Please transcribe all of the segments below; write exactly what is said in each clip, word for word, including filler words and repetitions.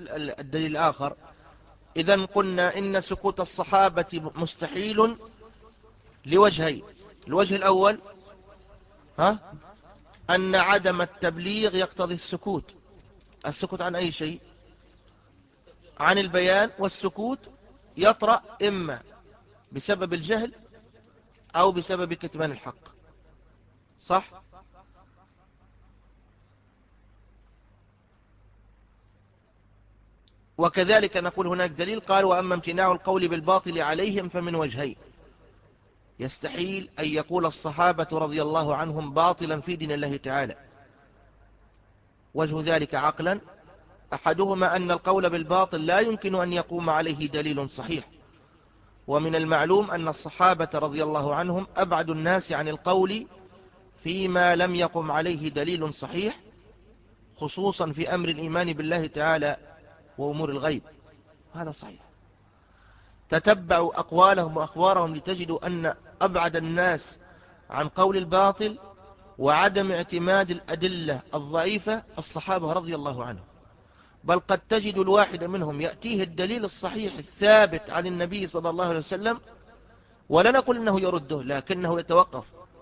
الدليل الآخر. إذن قلنا إن سكوت الصحابة مستحيل لوجهين. الوجه الأول ها أن عدم التبليغ يقتضي السكوت. السكوت عن أي شيء؟ عن البيان. والسكوت يطرأ إما بسبب الجهل أو بسبب كتمان الحق، صح؟ وكذلك نقول هناك دليل قال وأما امتناع القول بالباطل عليهم فمن وجهين. يستحيل أن يقول الصحابة رضي الله عنهم باطلا في دين الله تعالى. وجه ذلك عقلا أحدهما أن القول بالباطل لا يمكن أن يقوم عليه دليل صحيح، ومن المعلوم أن الصحابة رضي الله عنهم أبعد الناس عن القول فيما لم يقم عليه دليل صحيح، خصوصا في أمر الإيمان بالله تعالى وأمور الغيب. هذا صحيح. تتبعوا أقوالهم وأخبارهم لتجدوا أن أبعد الناس عن قول الباطل وعدم اعتماد الأدلة الضعيفة الصحابة رضي الله عنهم. بل قد تجد الواحد منهم يأتيه الدليل الصحيح الثابت عن النبي صلى الله عليه وسلم، ولا نقول أنه يرده، لكنه يتوقف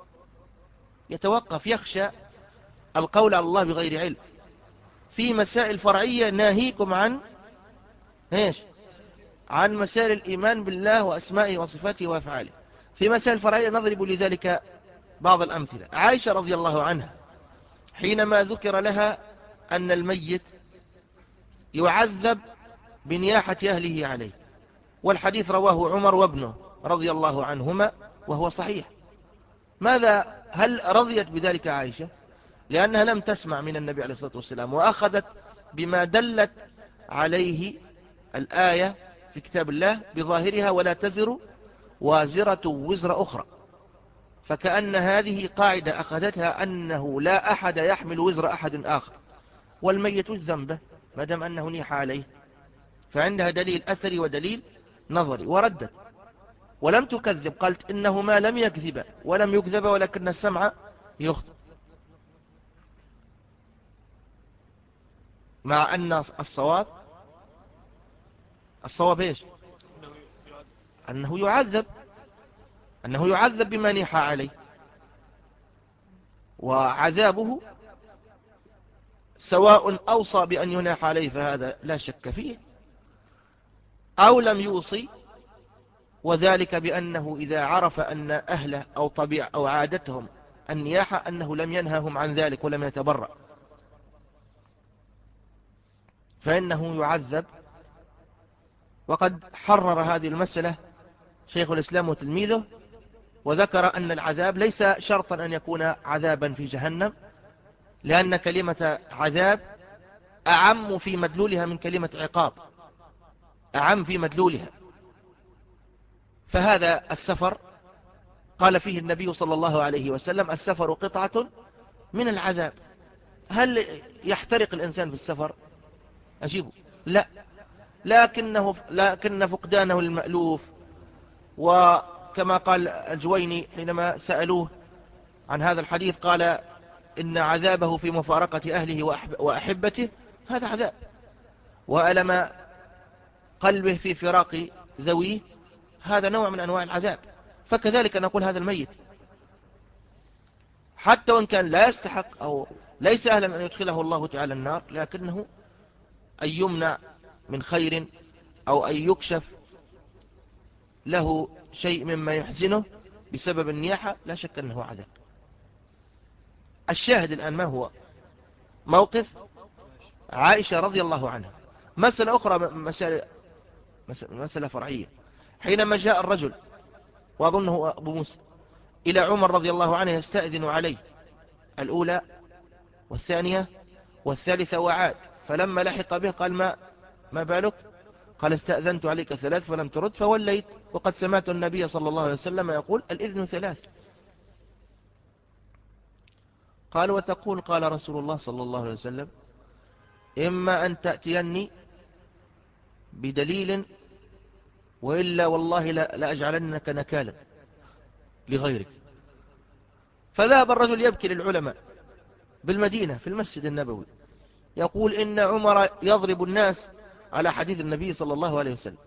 يتوقف يخشى القول على الله بغير علم. في مسائل فرعية ناهيكم عن إيش؟ عن مسائل الإيمان بالله وأسمائه وصفاته وأفعاله. في مسائل فرعية نضرب لذلك بعض الأمثلة. عائشة رضي الله عنها حينما ذكر لها أن الميت يعذب بنياحة أهله عليه، والحديث رواه عمر وابنه رضي الله عنهما وهو صحيح، ماذا هل رضيت بذلك عائشة؟ لأنها لم تسمع من النبي عليه الصلاة والسلام، وأخذت بما دلت عليه الآية في كتاب الله بظاهرها ولا تزر وازرة وزر أخرى، فكأن هذه قاعدة أخذتها أنه لا أحد يحمل وزر أحد آخر، والميت الذنب ما دام أنه نيح عليه، فعندها دليل أثري ودليل نظري، وردت ولم تكذب، قالت إنهما لم يكذب ولم يكذب ولكن السمع يخطئ. مع أن الصواب الصواب إيش؟ أنه يعذب أنه يعذب بما نيح عليه، وعذابه سواء أوصى بأن يناح عليه فهذا لا شك فيه، أو لم يوصي، وذلك بأنه إذا عرف أن أهله أو طبيعة أو عادتهم النياحة أنه لم ينههم عن ذلك ولم يتبرأ، فإنه يعذب. وقد حرر هذه المسألة شيخ الإسلام وتلميذه، وذكر أن العذاب ليس شرطا أن يكون عذابا في جهنم، لأن كلمة عذاب أعم في مدلولها من كلمة عقاب، أعم في مدلولها. فهذا السفر قال فيه النبي صلى الله عليه وسلم السفر قطعة من العذاب. هل يحترق الإنسان في السفر؟ أجيبه لا، لكنه لكن فقدانه المألوف. وكما قال الجويني حينما سألوه عن هذا الحديث قال إن عذابه في مفارقة أهله وأحبته، هذا عذاب، وألم قلبه في فراق ذويه، هذا نوع من أنواع العذاب. فكذلك نقول هذا الميت حتى وإن كان لا يستحق أو ليس أهلا أن يدخله الله تعالى النار، لكنه أن يمنع من خير أو أن يكشف له شيء مما يحزنه بسبب النياحة، لا شك أنه عذاب. الشاهد الآن ما هو موقف عائشة رضي الله عنها. مسألة أخرى، مسألة, مسألة فرعية. حينما جاء الرجل وأظنه أبو موسى إلى عمر رضي الله عنه يستأذن عليه الأولى والثانية والثالثة وعاد، فلما لحق به قال ما, ما بالك؟ قال استأذنت عليك ثلاث فلم ترد فوليت، وقد سمعت النبي صلى الله عليه وسلم يقول الإذن ثلاث. قال وتقول؟ قال رسول الله صلى الله عليه وسلم إما أن تأتيني بدليل وإلا والله لأجعلنك نكالا لغيرك. فذهب الرجل يبكي للعلماء بالمدينة في المسجد النبوي، يقول إن عمر يضرب الناس على حديث النبي صلى الله عليه وسلم.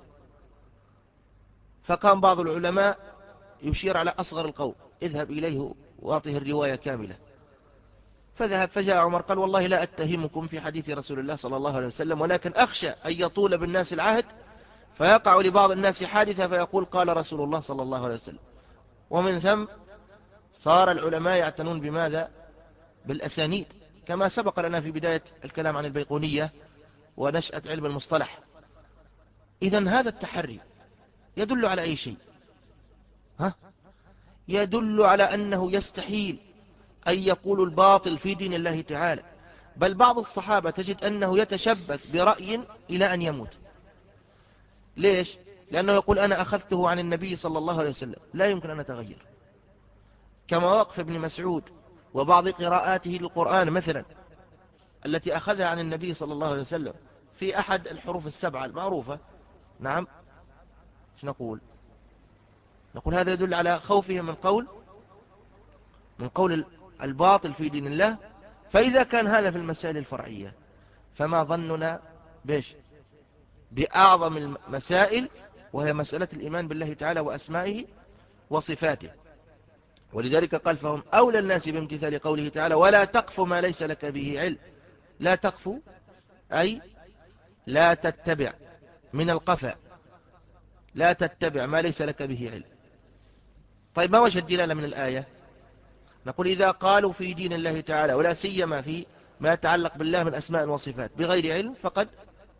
فقام بعض العلماء يشير على أصغر القوم: اذهب إليه وأعطه الرواية كاملة. فذهب، فجاء عمر قال: والله لا أتهمكم في حديث رسول الله صلى الله عليه وسلم، ولكن أخشى أن يطول بالناس العهد فيقع لبعض الناس حادثة فيقول قال رسول الله صلى الله عليه وسلم. ومن ثم صار العلماء يعتنون بماذا؟ بالأسانيد، كما سبق لنا في بداية الكلام عن البيقونية ونشأة علم المصطلح. إذن هذا التحري يدل على أي شيء؟ ها؟ يدل على أنه يستحيل أن يقول الباطل في دين الله تعالى. بل بعض الصحابة تجد أنه يتشبث برأي إلى أن يموت. ليش؟ لأنه يقول أنا أخذته عن النبي صلى الله عليه وسلم، لا يمكن أن أتغير. كما وقف ابن مسعود وبعض قراءاته للقرآن مثلا التي أخذها عن النبي صلى الله عليه وسلم في أحد الحروف السبعة المعروفة. نعم، ايش نقول؟ نقول هذا يدل على خوفه من قول من قول الباطل في دين الله. فإذا كان هذا في المسائل الفرعية، فما ظننا بيش بأعظم المسائل، وهي مسألة الإيمان بالله تعالى وأسمائه وصفاته. ولذلك قال: فهم أولى الناس بامتثال قوله تعالى: ولا تقف ما ليس لك به علم. لا تقف أي لا تتبع، من القفا، لا تتبع ما ليس لك به علم. طيب، ما وجه الدلالة من الآية؟ نقول إذا قالوا في دين الله تعالى، ولا سيما في ما يتعلق بالله من أسماء وصفات، بغير علم، فقد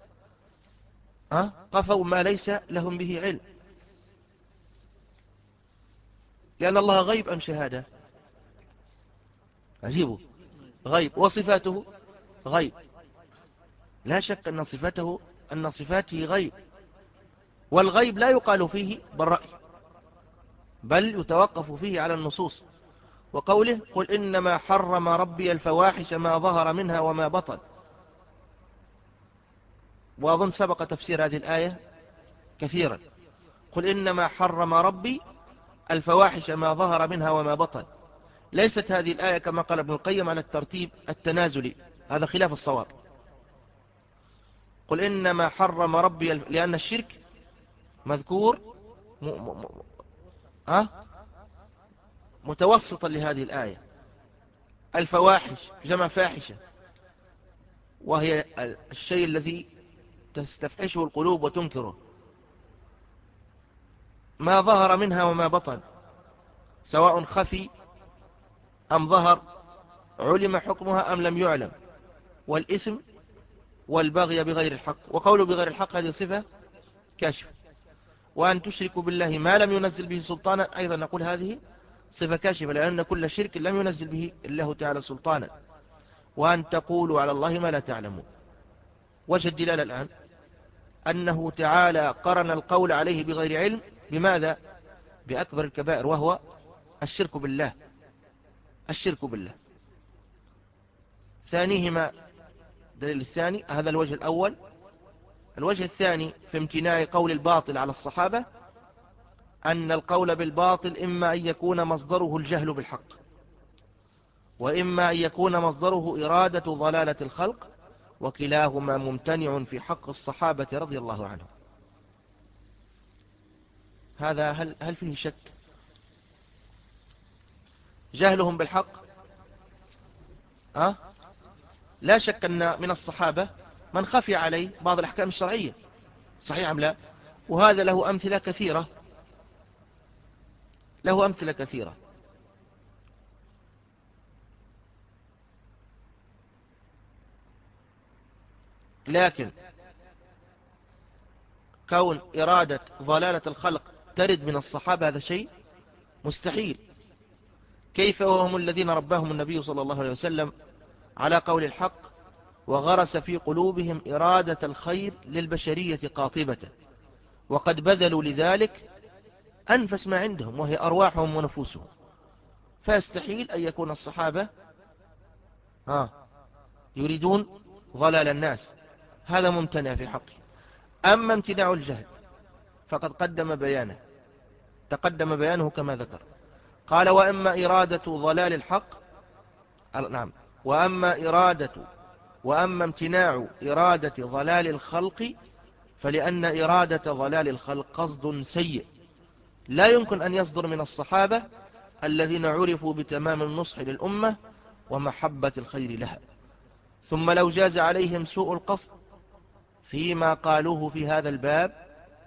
قفوا ما ليس لهم به علم. لأن الله غيب أم شهادة؟ عجيب، غيب، وصفاته غيب. لا شك أن صفاته أن صفاته غيب، والغيب لا يقال فيه بالرأي، بل يتوقف فيه على النصوص. وقوله: قل إنما حرم ربي الفواحش ما ظهر منها وما بطن. وأظن سبق تفسير هذه الآية كثيرا. قل إنما حرم ربي الفواحش ما ظهر منها وما بطن. ليست هذه الآية كما قال ابن القيم على الترتيب التنازلي، هذا خلاف الصواب. قل إنما حرم ربي الف... لأن الشرك مذكور م... م... م... أه؟ متوسطا لهذه الآية. الفواحش جمع فاحشة، وهي الشيء الذي تستفحشه القلوب وتنكره. ما ظهر منها وما بطن، سواء خفي أم ظهر، علم حكمها أم لم يعلم. والإثم والبغي بغير الحق. وقوله بغير الحق هذه صفة كاشفة. وأن تشركوا بالله ما لم ينزل به سلطانا، أيضا نقول هذه صفة كاشفة، لأن كل شرك لم ينزل به الله تعالى سلطانا. وأن تقولوا على الله ما لا تعلمون. وجه الدلالة الآن أنه تعالى قرن القول عليه بغير علم بماذا؟ بأكبر الكبائر، وهو الشرك بالله. الشرك بالله. ثانيهما، دليل الثاني، هذا الوجه الأول. الوجه الثاني في امتناع قول الباطل على الصحابة أن القول بالباطل إما أن يكون مصدره الجهل بالحق، وإما أن يكون مصدره إرادة ضلالة الخلق، وكلاهما ممتنع في حق الصحابة رضي الله عنهم. هذا هل, هل فيه شك؟ جهلهم بالحق أه؟ لا شك أن من الصحابة من خفي عليه بعض الأحكام الشرعية، صحيح أم لا؟ وهذا له أمثلة كثيرة، له أمثلة كثيرة. لكن كون إرادة ضلالة الخلق ترد من الصحابة هذا شيء مستحيل. كيف وهم الذين رباهم النبي صلى الله عليه وسلم على قول الحق، وغرس في قلوبهم إرادة الخير للبشرية قاطبة، وقد بذلوا لذلك أنفس ما عندهم وهي أرواحهم ونفوسهم. فيستحيل أن يكون الصحابة ها يريدون ضلال الناس، هذا ممتنع في حقه. أما امتناع الجهل فقد قدم بيانه، تقدم بيانه كما ذكر. قال: وأما إرادة ضلال الحق، نعم، وأما إرادة وأما امتناع إرادة ضلال الخلق فلأن إرادة ضلال الخلق قصد سيء لا يمكن أن يصدر من الصحابة الذين عرفوا بتمام النصح للأمة ومحبة الخير لها. ثم لو جاز عليهم سوء القصد فيما قالوه في هذا الباب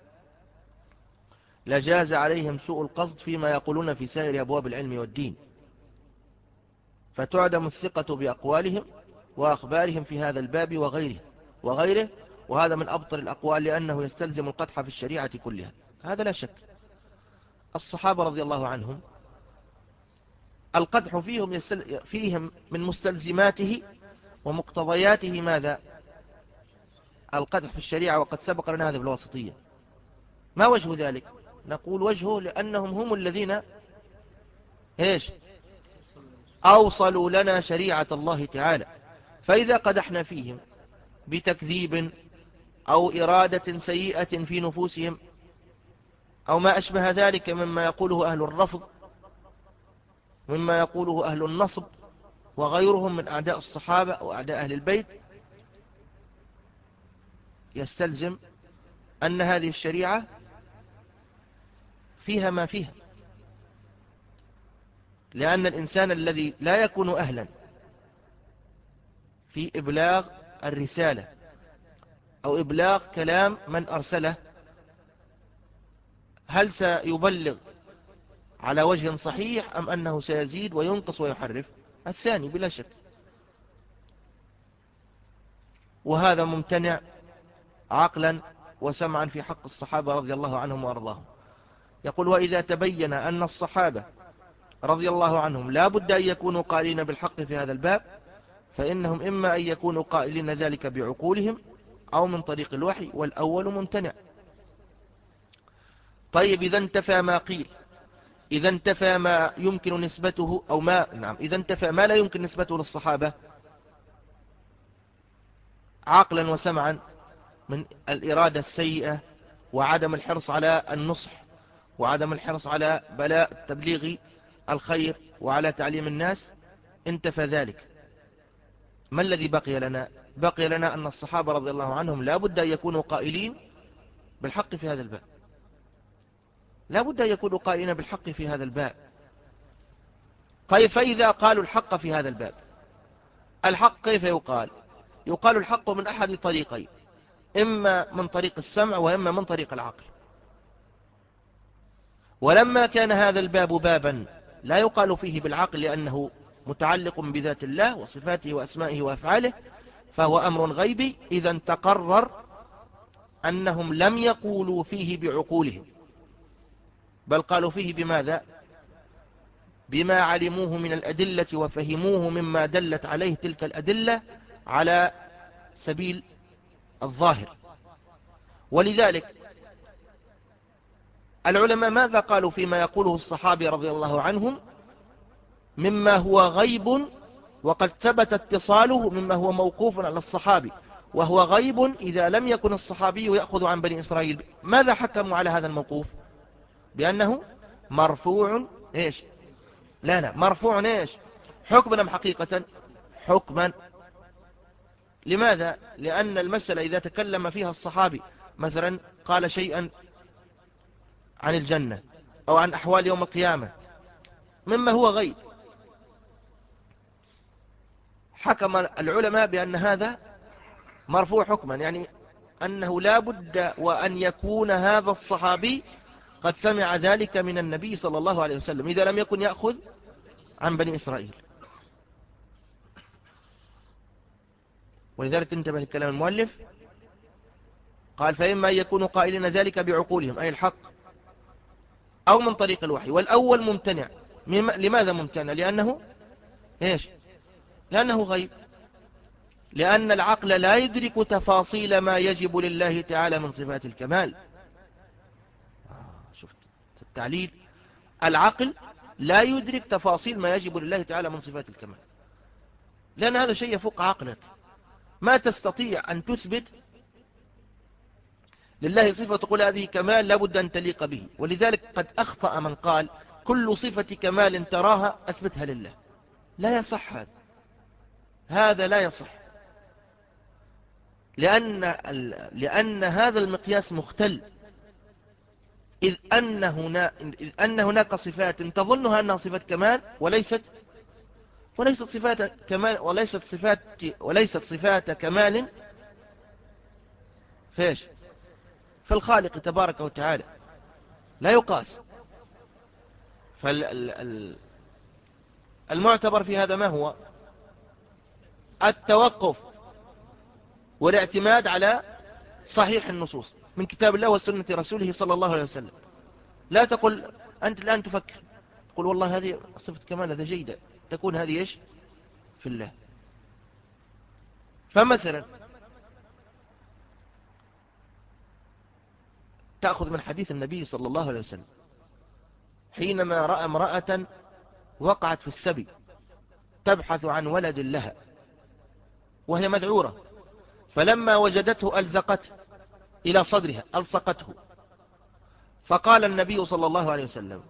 لجاز عليهم سوء القصد فيما يقولون في سائر أبواب العلم والدين، فتعدم الثقة بأقوالهم وأخبارهم في هذا الباب وغيره وغيره وهذا من أبطل الأقوال لأنه يستلزم القدح في الشريعة كلها. هذا لا شك. الصحابة رضي الله عنهم القدح فيهم, يستل... فيهم من مستلزماته ومقتضياته ماذا؟ القدح في الشريعة، وقد سبق لنا هذا بالواسطية. ما وجه ذلك؟ نقول وجهه لأنهم هم الذين إيش أوصلوا لنا شريعة الله تعالى، فإذا قدحنا فيهم بتكذيب أو إرادة سيئة في نفوسهم أو ما أشبه ذلك مما يقوله أهل الرفض مما يقوله أهل النصب وغيرهم من أعداء الصحابة وأعداء أهل البيت، يستلزم أن هذه الشريعة فيها ما فيها، لأن الإنسان الذي لا يكون أهلا في إبلاغ الرسالة أو إبلاغ كلام من أرسله هل سيبلغ على وجه صحيح أم أنه سيزيد وينقص ويحرف؟ الثاني بلا شك، وهذا ممتنع عقلا وسمعا في حق الصحابة رضي الله عنهم وأرضاهم. يقول وإذا تبين أن الصحابة رضي الله عنهم لا بد أن يكونوا قائلين بالحق في هذا الباب فإنهم إما أن يكونوا قائلين ذلك بعقولهم أو من طريق الوحي، والأول ممتنع. طيب إذا انتفى ما قيل، إذا انتفى ما يمكن نسبته أو ما نعم إذا انتفى ما لا يمكن نسبته للصحابة عقلا وسمعا من الإرادة السيئة وعدم الحرص على النصح وعدم الحرص على بلاء تبليغ الخير وعلى تعليم الناس، انتفى ذلك. ما الذي بقي لنا؟ بقي لنا أن الصحابة رضي الله عنهم لا بد أن يكونوا قائلين بالحق في هذا الباب، لا بد أن يكونوا قائلين بالحق في هذا الباب. طيب فإذا قالوا الحق في هذا الباب، الحق كيف يقال؟ يقال الحق من أحد طريقين، إما من طريق السمع وإما من طريق العقل. ولما كان هذا الباب بابا لا يقال فيه بالعقل لأنه متعلق بذات الله وصفاته وأسمائه وأفعاله فهو أمر غيبي، إذا تقرر أنهم لم يقولوا فيه بعقولهم بل قالوا فيه بماذا؟ بما علموه من الأدلة وفهموه مما دلت عليه تلك الأدلة على سبيل الظاهر. ولذلك العلماء ماذا قالوا فيما يقوله الصحابي رضي الله عنهم مما هو غيب وقد ثبت اتصاله مما هو موقوف على الصحابي وهو غيب إذا لم يكن الصحابي يأخذ عن بني إسرائيل؟ ماذا حكموا على هذا الموقوف؟ بأنه مرفوع إيش؟ لا لا مرفوع إيش؟ حكما أم حقيقة؟ حكما. لماذا؟ لأن المسألة إذا تكلم فيها الصحابي مثلا قال شيئا عن الجنة أو عن أحوال يوم القيامة مما هو غيب، حكم العلماء بأن هذا مرفوع حكما، يعني أنه لا بد وأن يكون هذا الصحابي قد سمع ذلك من النبي صلى الله عليه وسلم إذا لم يكن يأخذ عن بني إسرائيل. ولذلك انتبه لكلام المؤلف، قال فإما أن يكونوا قائلين ذلك بعقولهم أي الحق أو من طريق الوحي، والأول ممتنع. لماذا ممتنع؟ لأنه إيش؟ لأنه غيب، لأن العقل لا يدرك تفاصيل ما يجب لله تعالى من صفات الكمال. شفت التعليل؟ العقل لا يدرك تفاصيل ما يجب لله تعالى من صفات الكمال، لأن هذا شيء يفوق عقلك. ما تستطيع أن تثبت لله صفة تقول هذه كمال لابد أن تليق به. ولذلك قد أخطأ من قال كل صفة كمال تراها أثبتها لله. لا يصح هذا، هذا لا يصح. لأن, لأن هذا المقياس مختل، إذ أن, هنا إذ أن هناك صفات تظنها أنها صفات كمال وليست وليست صفات كمال وليست صفات وليست صفات كمال فيش في الخالق تبارك وتعالى، لا يقاس. فالمعتبر في هذا ما هو؟ التوقف والاعتماد على صحيح النصوص من كتاب الله وسنة رسوله صلى الله عليه وسلم. لا تقل أنت الآن تفكر تقول والله هذه صفة كمال، هذا جيدة، تكون هذه إيش في الله. فمثلا تأخذ من حديث النبي صلى الله عليه وسلم حينما رأى امرأة وقعت في السبي تبحث عن ولد لها وهي مذعورة، فلما وجدته ألزقته إلى صدرها، ألصقته، فقال النبي صلى الله عليه وسلم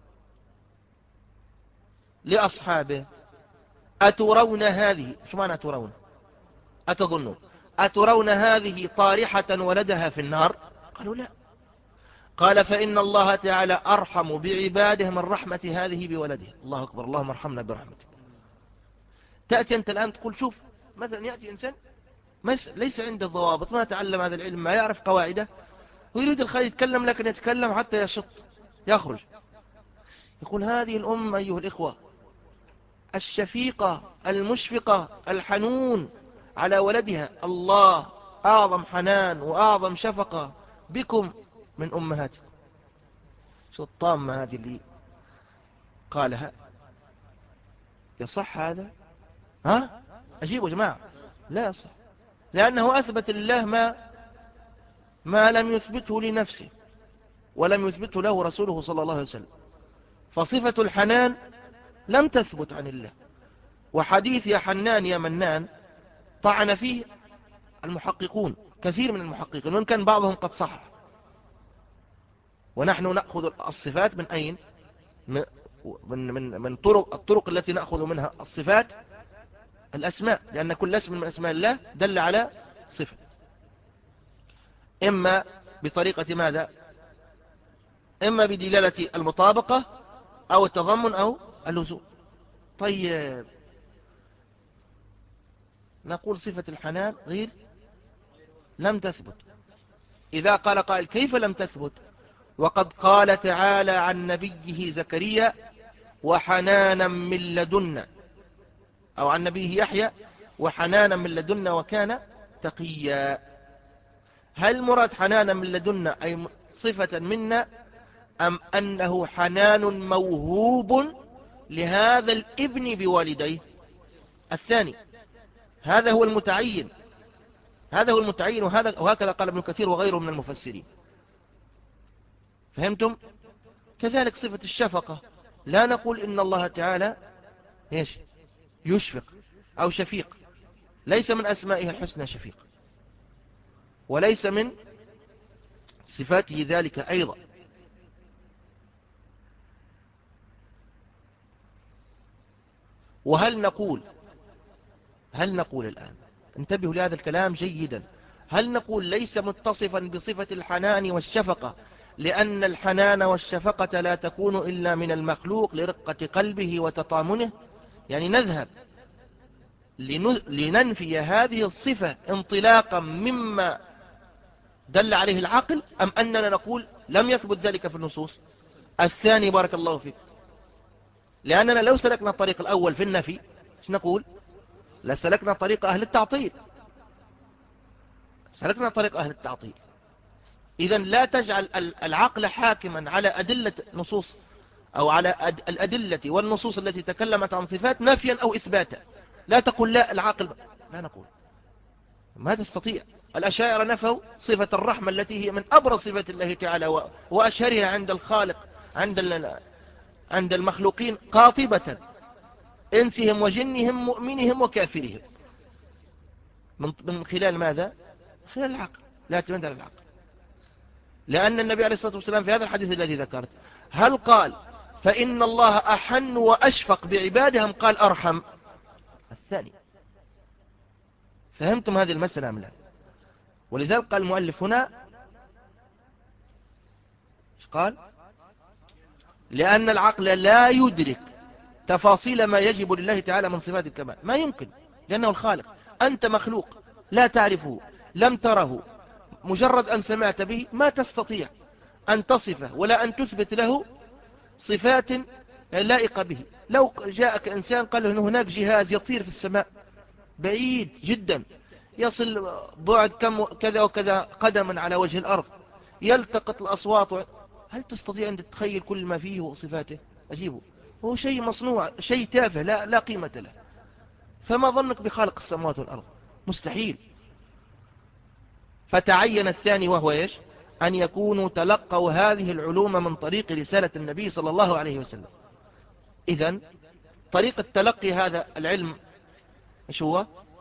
لأصحابه أترون هذه، شو معنى أترون؟ أتظنون أترون هذه طارحة ولدها في النار؟ قالوا لا. قال فإن الله تعالى أرحم بعباده من رحمة هذه بولدها. الله أكبر، اللهم ارحمنا برحمتك. تأتي أنت الآن تقول شوف مثلا يأتي إنسان ليس عنده ضوابط، ما تعلم هذا العلم، ما يعرف قواعده، ويريد الخير يتكلم لكن يتكلم حتى يشط يخرج، يقول هذه الأم أيها الإخوة الشفيقة المشفقة الحنون على ولدها، الله أعظم حنان وأعظم شفقة بكم من أمهاتكم. شو الطامة هذه اللي قالها؟ يصح هذا؟ ها أجيبوا جماعة، لا يصح، لأنه أثبت لله ما ما لم يثبته لنفسه ولم يثبته له رسوله صلى الله عليه وسلم. فصفة الحنان لم تثبت عن الله، وحديث يا حنان يا منان طعن فيه المحققون، كثير من المحققين، وإن كان بعضهم قد صح. ونحن نأخذ الصفات من أين؟ من من من طرق الطرق التي نأخذ منها الصفات الأسماء، لأن كل اسم من أسماء الله دل على صفة، إما بطريقة ماذا؟ إما بدلالة المطابقة أو التضمن أو اللزوم. طيب نقول صفة الحنان غير لم تثبت. إذا قال قائل كيف لم تثبت وقد قال تعالى عن نبيه زكريا وحنانا من لدنا، أو عن نبيه يحيى وحنانا من لدنا وكان تقيا؟ هل مراد حنانا من لدنا أي صفة منا، أم أنه حنان موهوب لهذا الابن بوالديه؟ الثاني، هذا هو المتعين، هذا هو المتعين، وهذا وهكذا قال ابن كثير وغيره من المفسرين. فهمتم؟ كذلك صفة الشفقة، لا نقول إن الله تعالى إيش يشفق أو شفيق، ليس من أسمائه الحسنى شفيق، وليس من صفاته ذلك أيضا. وهل نقول هل نقول الآن انتبهوا لهذا الكلام جيدا، هل نقول ليس متصفا بصفة الحنان والشفقة لأن الحنان والشفقة لا تكون إلا من المخلوق لرقة قلبه وتطامنه؟ يعني نذهب لننفي هذه الصفة انطلاقا مما دل عليه العقل، أم أننا نقول لم يثبت ذلك في النصوص؟ الثاني بارك الله فيك، لأننا لو سلكنا الطريق الأول في النفي ايش نقول؟ لسلكنا طريق أهل التعطيل، سلكنا طريق أهل التعطيل. إذن لا تجعل العقل حاكما على أدلة نصوص أو على الأدلة والنصوص التي تكلمت عن صفات نفيا أو إثباتا. لا تقول لا العقل، لا نقول، ما تستطيع. الأشاعرة نفوا صفة الرحمة التي هي من أبرز صفات الله تعالى وأشهرها عند الخالق، عند عند المخلوقين قاطبة، إنسهم وجنهم مؤمنهم وكافرهم، من خلال ماذا؟ خلال العقل، لا تمد على العقل. لأن النبي عليه الصلاة والسلام في هذا الحديث الذي ذكرت هل قال فإن الله أحن وأشفق بعبادهم، قال أرحم؟ الثاني. فهمتم هذه المسألة أم لا؟ ولذلك قال المؤلف هنا قال لأن العقل لا يدرك تفاصيل ما يجب لله تعالى من صفات الكمال، ما يمكن، لأنه الخالق. أنت مخلوق لا تعرفه، لم تره، مجرد أن سمعت به ما تستطيع أن تصفه ولا أن تثبت له صفات لائقة به. لو جاءك إنسان قال له إن هناك جهاز يطير في السماء بعيد جدا، يصل بعد كم كذا وكذا قدما على وجه الأرض، يلتقط الأصوات، هل تستطيع أن تتخيل كل ما فيه وصفاته؟ أجيبه، هو شيء مصنوع، شيء تافه لا, لا قيمة له. فما ظنك بخالق السماوات والأرض؟ مستحيل. فتعين الثاني وهو إيش؟ أن يكونوا تلقوا هذه العلوم من طريق رسالة النبي صلى الله عليه وسلم. إذن طريقة تلقي هذا العلم إيش هو؟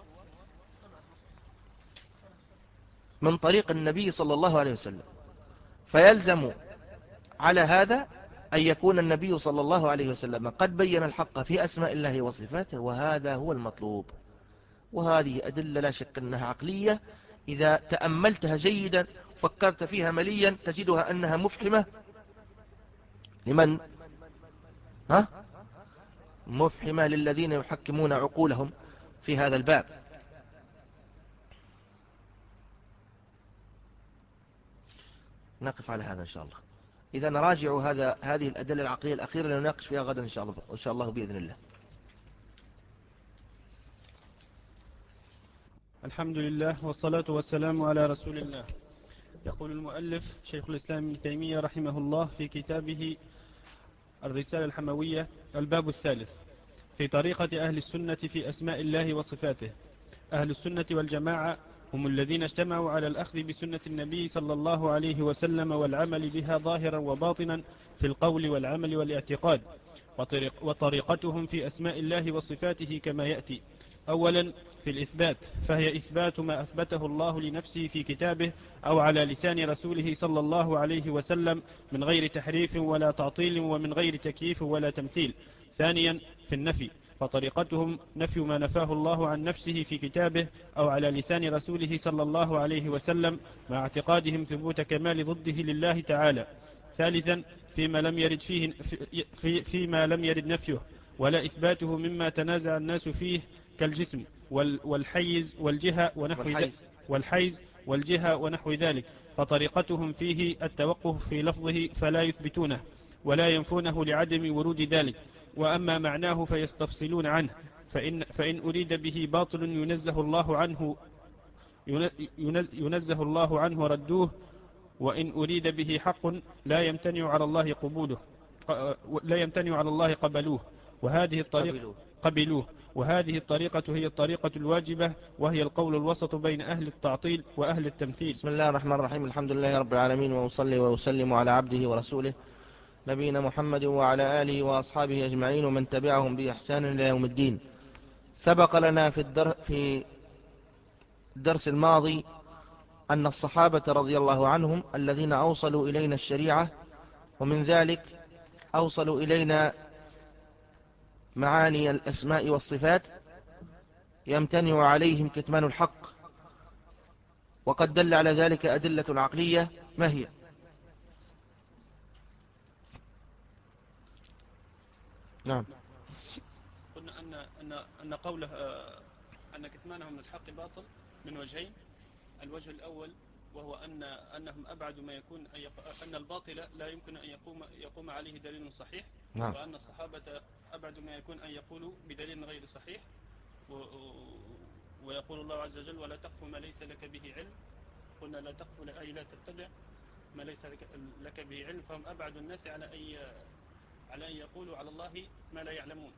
من طريق النبي صلى الله عليه وسلم. فيلزم على هذا أن يكون النبي صلى الله عليه وسلم قد بين الحق في أسماء الله وصفاته، وهذا هو المطلوب. وهذه أدلة لا شك أنها عقلية، إذا تأملتها جيدا فكرت فيها مليا تجدها أنها مفحمة لمن؟ ها؟ مفحمة للذين يحكمون عقولهم في هذا الباب. نقف على هذا إن شاء الله. إذا نراجع هذا هذه الأدلة العقلية الأخيرة لنناقش فيها غدا إن شاء الله إن شاء الله بإذن الله. الحمد لله والصلاة والسلام على رسول الله. يقول المؤلف شيخ الإسلام ابن تيمية رحمه الله في كتابه الرسالة الحموية الباب الثالث في طريقة أهل السنة في أسماء الله وصفاته. أهل السنة والجماعة هم الذين اجتمعوا على الأخذ بسنة النبي صلى الله عليه وسلم والعمل بها ظاهرا وباطنا في القول والعمل والاعتقاد. وطريق وطريقتهم في أسماء الله وصفاته كما يأتي. أولا في الإثبات، فهي إثبات ما أثبته الله لنفسه في كتابه أو على لسان رسوله صلى الله عليه وسلم من غير تحريف ولا تعطيل ومن غير تكييف ولا تمثيل. ثانيا في النفي، فطريقتهم نفي ما نفاه الله عن نفسه في كتابه أو على لسان رسوله صلى الله عليه وسلم مع اعتقادهم ثبوت كمال ضده لله تعالى. ثالثا فيما لم يرد فيه في في فيما لم يرد نفيه ولا إثباته مما تنازع الناس فيه كالجسم والحيز والجهة ونحو ذلك والحيز والجهة ونحو ذلك، فطريقتهم فيه التوقف في لفظه فلا يثبتونه ولا ينفونه لعدم ورود ذلك. وأما معناه فيستفصلون عنه، فإن, فإن أريد به باطل ينزه الله عنه ينزه الله عنه ردوه، وإن أريد به حق لا يمتنع على الله قبوله لا يمتنع على الله قبلوه. وهذه الطريقة قبلوه وهذه الطريقة هي الطريقة الواجبة، وهي القول الوسط بين أهل التعطيل وأهل التمثيل. بسم الله الرحمن الرحيم. الحمد لله رب العالمين، وأصلي وأسلم على عبده ورسوله نبينا محمد وعلى آله وأصحابه أجمعين ومن تبعهم بإحسان إلى يوم الدين. سبق لنا في الدر في الدرس الماضي أن الصحابة رضي الله عنهم الذين أوصلوا إلينا الشريعة، ومن ذلك أوصلوا إلينا معاني الأسماء والصفات، يمتنع عليهم كتمان الحق، وقد دل على ذلك أدلة عقلية. ما هي؟ نعم. قلنا أن, أن, أن قوله أن كتمانهم من الحق باطل من وجهين. الوجه الأول وهو أن أنهم أبعد ما يكون أن الباطل لا يمكن أن يقوم, يقوم عليه دليل صحيح. نعم. وأن الصحابة أبعد ما يكون أن يقولوا بدليل غير صحيح. ويقول الله عز وجل ولا تقف ما ليس لك به علم. قلنا لا تقف أي لا تتبع ما ليس لك به علم، فهم أبعد الناس على أي على أن يقولوا على الله ما لا يعلمون.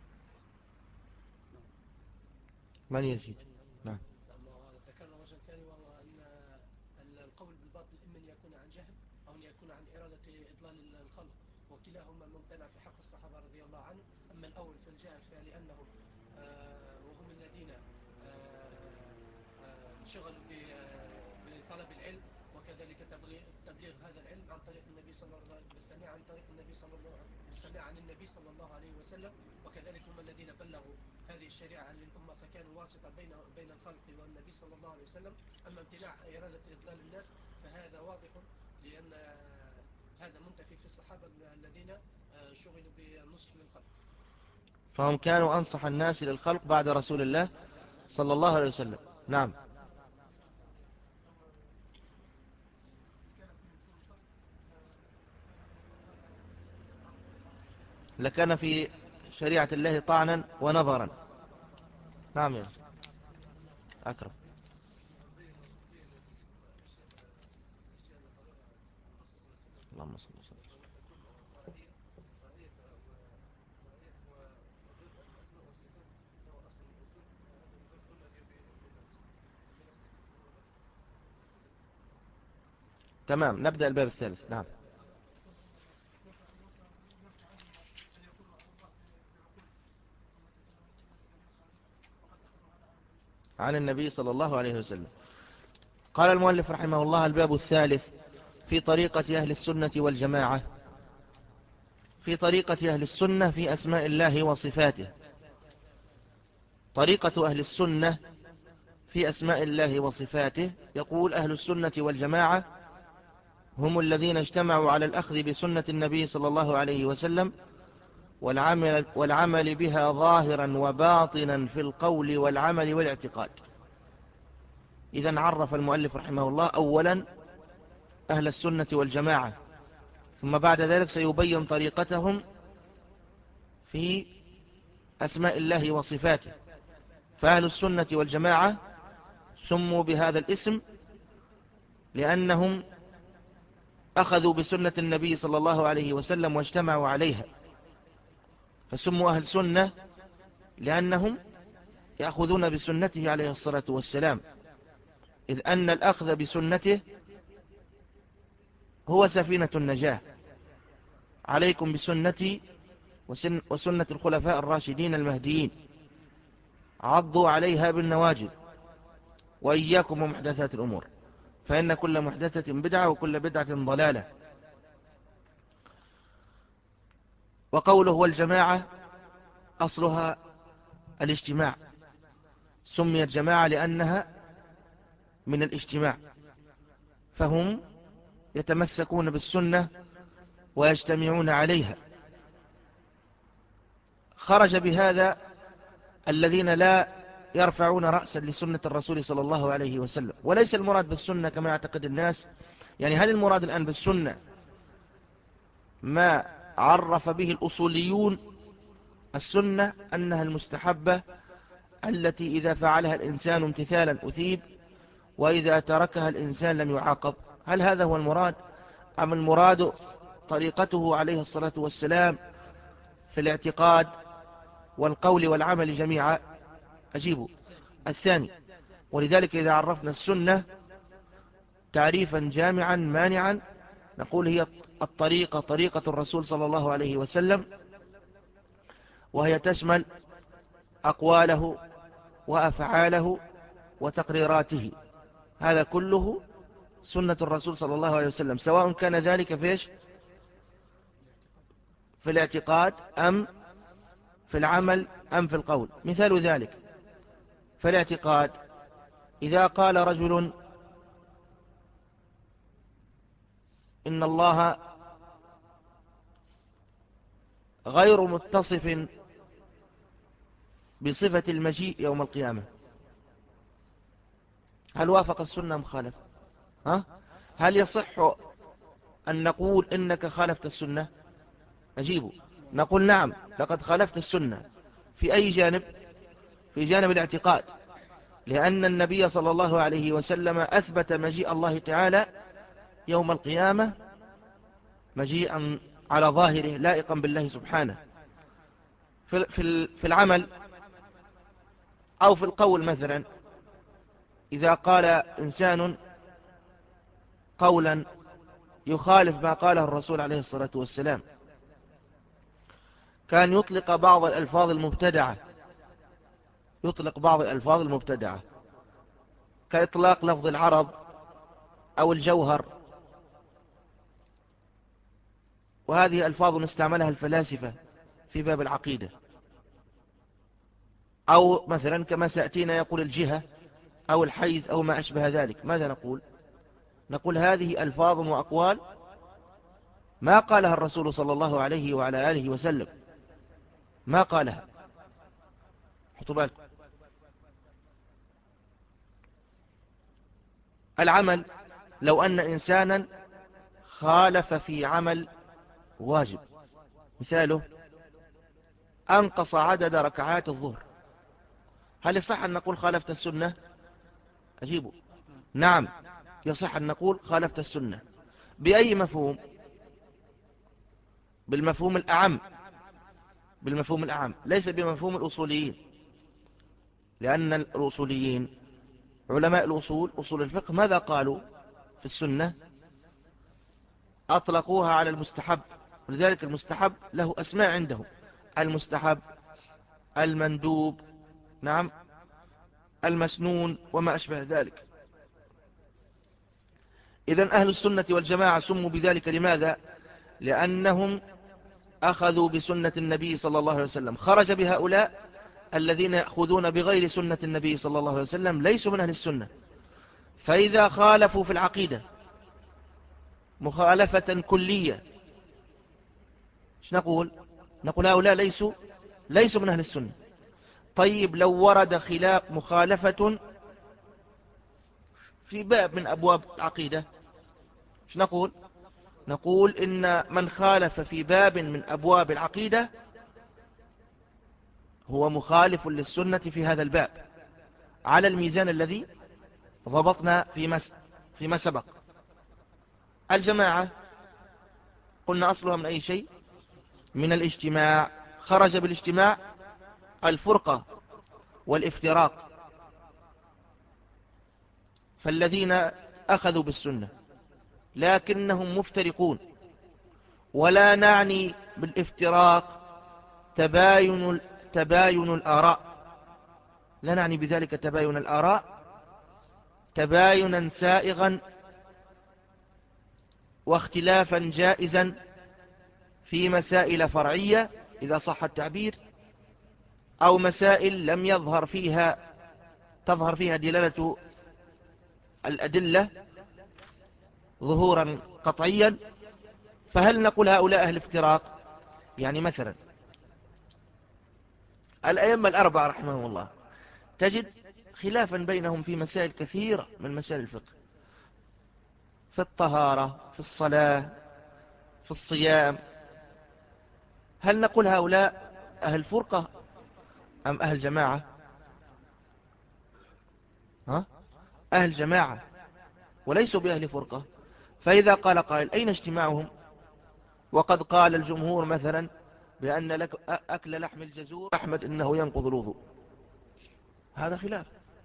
من يزيد؟ نعم. ذكرنا وجه ثاني وهو أن القول بالباطل إما أن يكون عن جهل أو أن يكون عن إرادة إضلال الخلق، وكلاهما ممتنع في حق الصحابة رضي الله عنهم. أما الأول في الجهل فلأنهم آه وهم الذين آه آه انشغلوا بطلب العلم وكذلك وكذلك تبليغ, تبليغ هذا العلم عن طريق النبي صلى الله عليه وسلم عن طريق النبي صلى الله بالسماع عن النبي صلى الله عليه وسلم، وكذلك هم الذين بلغوا هذه الشريعة للأمة فكانوا واسطة بين بين الخلق والنبي صلى الله عليه وسلم. أما امتناع إرادة إضلال الناس فهذا واضح، لأن هذا منتفي في الصحابة الذين شغلوا بالنصح للخلق، فهم كانوا أنصح الناس للخلق بعد رسول الله صلى الله عليه وسلم. نعم. لكان في شريعة الله طعنا ونظرا. نعم يا أكرم. اللهم صل وسلم. تمام، نبدأ الباب الثالث. نعم. عن النبي صلى الله عليه وسلم. قال المؤلف رحمه الله: الباب الثالث في طريقة أهل السنة والجماعة. في طريقة أهل السنة في أسماء الله وصفاته. طريقة أهل السنة في أسماء الله وصفاته. يقول: أهل السنة والجماعة هم الذين اجتمعوا على الأخذ بسنة النبي صلى الله عليه وسلم والعمل, والعمل بها ظاهرا وباطنا في القول والعمل والاعتقاد. إذن عرف المؤلف رحمه الله أولا أهل السنة والجماعة، ثم بعد ذلك سيبين طريقتهم في أسماء الله وصفاته. فأهل السنة والجماعة سموا بهذا الاسم لأنهم أخذوا بسنة النبي صلى الله عليه وسلم واجتمعوا عليها، فسموا أهل سنة لأنهم يأخذون بسنته عليه الصلاة والسلام، إذ أن الأخذ بسنته هو سفينة النجاة. عليكم بسنتي وسنة الخلفاء الراشدين المهديين، عضوا عليها بالنواجذ، وإياكم ومحدثات الأمور، فإن كل محدثة بدعة وكل بدعة ضلالة. وقوله والجماعة أصلها الاجتماع، سميت جماعة لأنها من الاجتماع، فهم يتمسكون بالسنة ويجتمعون عليها. خرج بهذا الذين لا يرفعون رأسا لسنة الرسول صلى الله عليه وسلم. وليس المراد بالسنة كما يعتقد الناس، يعني هل المراد الآن بالسنة ما عرف به الأصوليون السنة أنها المستحبة التي إذا فعلها الإنسان امتثالا أثيب، وإذا تركها الإنسان لم يعاقب؟ هل هذا هو المراد، أم المراد طريقته عليه الصلاة والسلام في الاعتقاد والقول والعمل جميعا؟ أجيبوا الثاني. ولذلك إذا عرفنا السنة تعريفا جامعا مانعا نقول هي الطريقة، طريقة الرسول صلى الله عليه وسلم، وهي تشمل أقواله وأفعاله وتقريراته، هذا كله سنة الرسول صلى الله عليه وسلم، سواء كان ذلك فيش في الاعتقاد أم في العمل أم في القول. مثال ذلك في الاعتقاد: إذا قال رجل إن الله غير متصف بصفة المجيء يوم القيامة، هل وافق السنة أم خالف؟ ها؟ هل يصح أن نقول إنك خالفت السنة؟ أجيبوا نقول نعم، لقد خالفت السنة. في أي جانب؟ في جانب الاعتقاد، لأن النبي صلى الله عليه وسلم أثبت مجيء الله تعالى يوم القيامة مجيئا على ظاهره لائقا بالله سبحانه. في في العمل أو في القول مثلا، إذا قال إنسان قولا يخالف ما قاله الرسول عليه الصلاة والسلام، كان يطلق بعض الألفاظ المبتدعة، يطلق بعض الألفاظ المبتدعة كإطلاق لفظ العرض أو الجوهر وهذه ألفاظ استعملها الفلاسفة في باب العقيدة. أو مثلا كما سيأتينا يقول الجهة أو الحيز أو ما أشبه ذلك، ماذا نقول؟ نقول هذه ألفاظ وأقوال ما قالها الرسول صلى الله عليه وعلى آله وسلم، ما قالها. حطوا بالكم. العمل، لو أن إنسانا خالف في عمل واجب، مثاله أنقص عدد ركعات الظهر، هل يصح أن نقول خالفت السنة؟ أجيبه نعم، يصح أن نقول خالفت السنة. بأي مفهوم؟ بالمفهوم الأعم، بالمفهوم الأعم، ليس بمفهوم الأصوليين، لأن الأصوليين علماء الأصول أصول الفقه ماذا قالوا في السنة؟ أطلقوها على المستحب، ولذلك المستحب له أسماء عندهم: المستحب، المندوب، نعم، المسنون وما أشبه ذلك. إذن أهل السنة والجماعة سموا بذلك لماذا؟ لأنهم أخذوا بسنة النبي صلى الله عليه وسلم. خرج بهؤلاء الذين يأخذون بغير سنة النبي صلى الله عليه وسلم ليسوا من أهل السنة. فإذا خالفوا في العقيدة مخالفة كلية، ايش نقول؟ نقول هؤلاء ليسوا ليسوا من أهل السنة. طيب لو ورد خلاف مخالفة في باب من أبواب العقيدة، ايش نقول؟ نقول إن من خالف في باب من أبواب العقيدة هو مخالف للسنة في هذا الباب على الميزان الذي ضبطنا فيما فيما سبق. الجماعة قلنا أصلها من أي شيء؟ من الاجتماع. خرج بالاجتماع الفرقة والافتراق. فالذين أخذوا بالسنة لكنهم مفترقون، ولا نعني بالافتراق تباين تباين الآراء، لا نعني بذلك تباين الآراء تباينا سائغا واختلافا جائزا في مسائل فرعية إذا صح التعبير، أو مسائل لم يظهر فيها تظهر فيها دلالة الأدلة ظهورا قطعيا. فهل نقول هؤلاء أهل افتراق؟ يعني مثلا الأئمة الأربعة رحمهم الله تجد خلافا بينهم في مسائل كثيرة من مسائل الفقه، في الطهارة، في الصلاة، في الصيام. هل نقول هؤلاء أهل فرقة أم أهل جماعة؟ ها؟ أهل جماعة وليسوا بأهل فرقة. فإذا قال قائل أين اجتماعهم؟ وقد قال الجمهور مثلا بأن لك أكل لحم الجزور أحمد إنه ينقض الوضوء، هذا خلاف.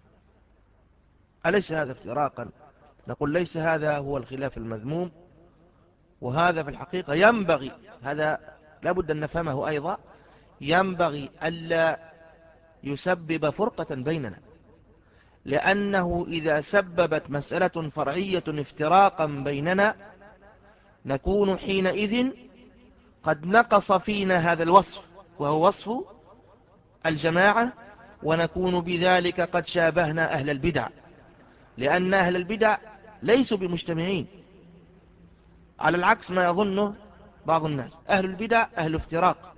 أليس هذا افتراقا؟ نقول ليس هذا هو الخلاف المذموم، وهذا في الحقيقة ينبغي، هذا لابد أن نفهمه أيضا، ينبغي ألا يسبب فرقة بيننا، لأنه إذا سببت مسألة فرعية افتراقا بيننا نكون حينئذ قد نقص فينا هذا الوصف وهو وصف الجماعة، ونكون بذلك قد شابهنا أهل البدع، لأن أهل البدع ليسوا بمجتمعين على العكس ما يظنه بعض الناس. أهل البدع أهل افتراق،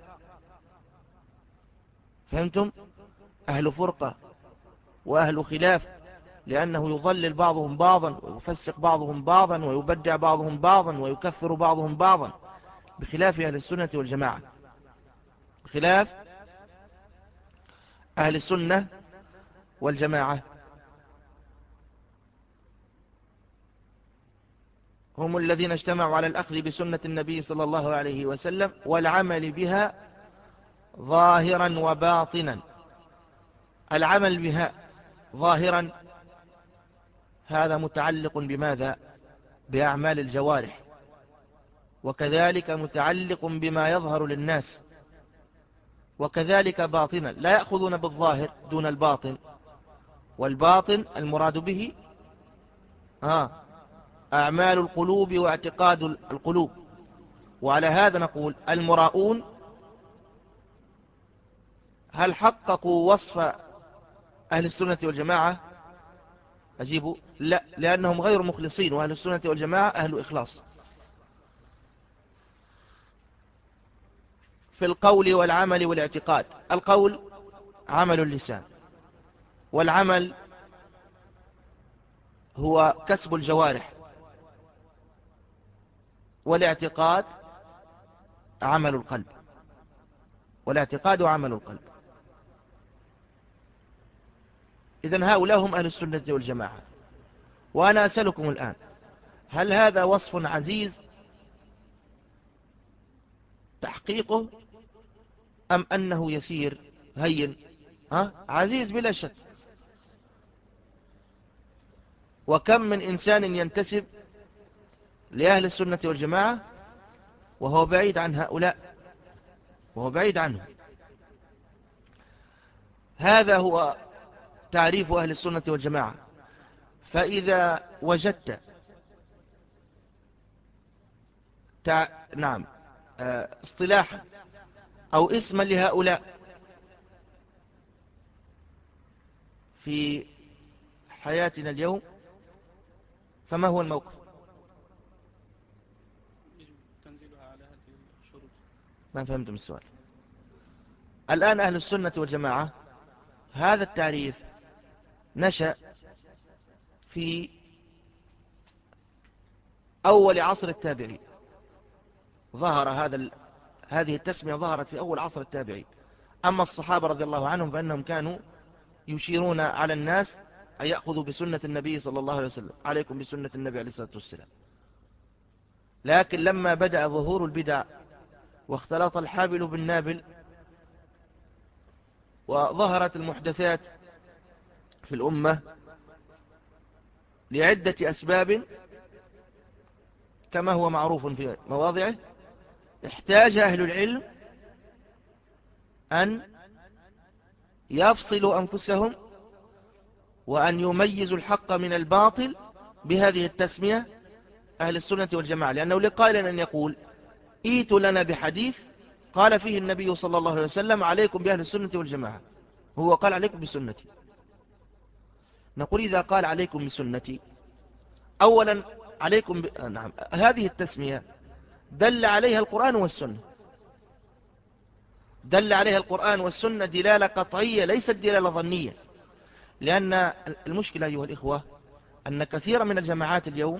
فهمتم؟ أهل فرقة وأهل خلاف، لأنه يضلل بعضهم بعضا ويفسق بعضهم بعضا ويبدع بعضهم بعضا ويكفر بعضهم بعضا، بخلاف أهل السنة والجماعة، بخلاف أهل السنة والجماعة. هم الذين اجتمعوا على الأخذ بسنة النبي صلى الله عليه وسلم والعمل بها ظاهرا وباطنا. العمل بها ظاهرا هذا متعلق بماذا؟ بأعمال الجوارح، وكذلك متعلق بما يظهر للناس، وكذلك باطنا. لا يأخذون بالظاهر دون الباطن، والباطن المراد به آه أعمال القلوب واعتقاد القلوب، وعلى هذا نقول المراؤون هل حققوا وصف أهل السنة والجماعة؟ أجيبوا لا، لأنهم غير مخلصين، وأهل السنة والجماعة أهل إخلاص في القول والعمل والاعتقاد. القول عمل اللسان، والعمل هو كسب الجوارح، والاعتقاد عمل القلب، والاعتقاد عمل القلب. إذن هؤلاء هم أهل السنة والجماعة. وأنا أسألكم الآن، هل هذا وصف عزيز تحقيقه أم أنه يسير هين؟ ها؟ عزيز بلا شك. وكم من إنسان ينتسب لأهل السنة والجماعة وهو بعيد عن هؤلاء، وهو بعيد عنه. هذا هو تعريف أهل السنة والجماعة. فإذا وجدت تع... نعم اصطلاحا أو اسما لهؤلاء في حياتنا اليوم، فما هو الموقف؟ تنزيلها على هذه الشروط. ما فهمتم السؤال. الآن أهل السنة والجماعة هذا التعريف نشأ في أول عصر التابعين، ظهر هذا ال... هذه التسمية ظهرت في أول عصر التابعين. أما الصحابة رضي الله عنهم فإنهم كانوا يشيرون على الناس أن يأخذوا بسنة النبي صلى الله عليه وسلم، عليكم بسنة النبي عليه الصلاة والسلام. لكن لما بدأ ظهور البدع واختلط الحابل بالنابل وظهرت المحدثات في الأمة لعدة أسباب كما هو معروف في مواضعه، احتاج أهل العلم أن يفصلوا أنفسهم وأن يميزوا الحق من الباطل بهذه التسمية أهل السنة والجماعة. لأنه لقائل أن يقول ايتوا لنا بحديث قال فيه النبي صلى الله عليه وسلم عليكم بأهل السنة والجماعة، هو قال عليكم بسنتي. نقول إذا قال عليكم بسنتي، أولا عليكم ب... نعم هذه التسمية دل عليها القرآن والسنة، دل عليها القرآن والسنة دلالة قطعية ليست دلالة ظنية. لأن المشكلة أيها الإخوة أن كثيرا من الجماعات اليوم،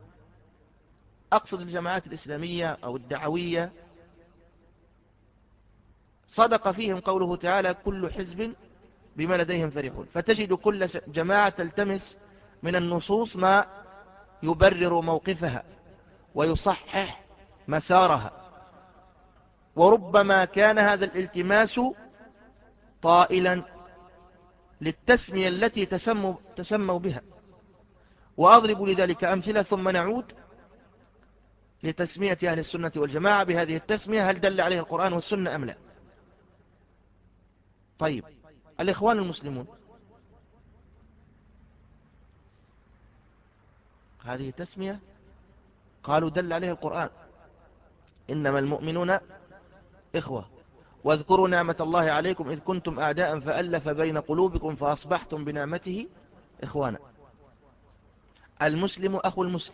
أقصد الجماعات الإسلامية أو الدعوية، صدق فيهم قوله تعالى كل حزب بما لديهم فرحون، فتجد كل جماعة تلتمس من النصوص ما يبرر موقفها ويصحح مسارها، وربما كان هذا الالتماس طائلا للتسمية التي تسموا, تسموا بها. وأضرب لذلك أمثلة ثم نعود لتسمية أهل السنة والجماعة بهذه التسمية، هل دل عليها القرآن والسنة أم لا؟ طيب، الإخوان المسلمون هذه تسمية قالوا دل عليها القرآن، إنما المؤمنون إخوة واذكروا نعمة الله عليكم إذ كنتم أعداء فألف بين قلوبكم فأصبحتم بنعمته إخوانا. المسلم أخو المسلم،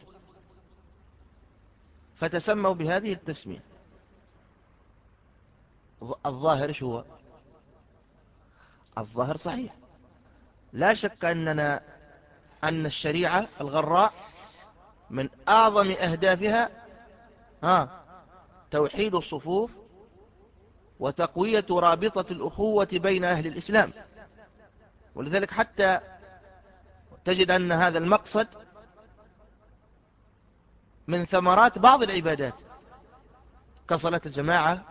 فتسموا بهذه التسمية. الظاهر شو هو؟ الظاهر صحيح، لا شك أننا أن الشريعة الغراء من أعظم أهدافها ها توحيد الصفوف وتقوية رابطة الأخوة بين أهل الإسلام. ولذلك حتى تجد أن هذا المقصد من ثمرات بعض العبادات كصلاة الجماعة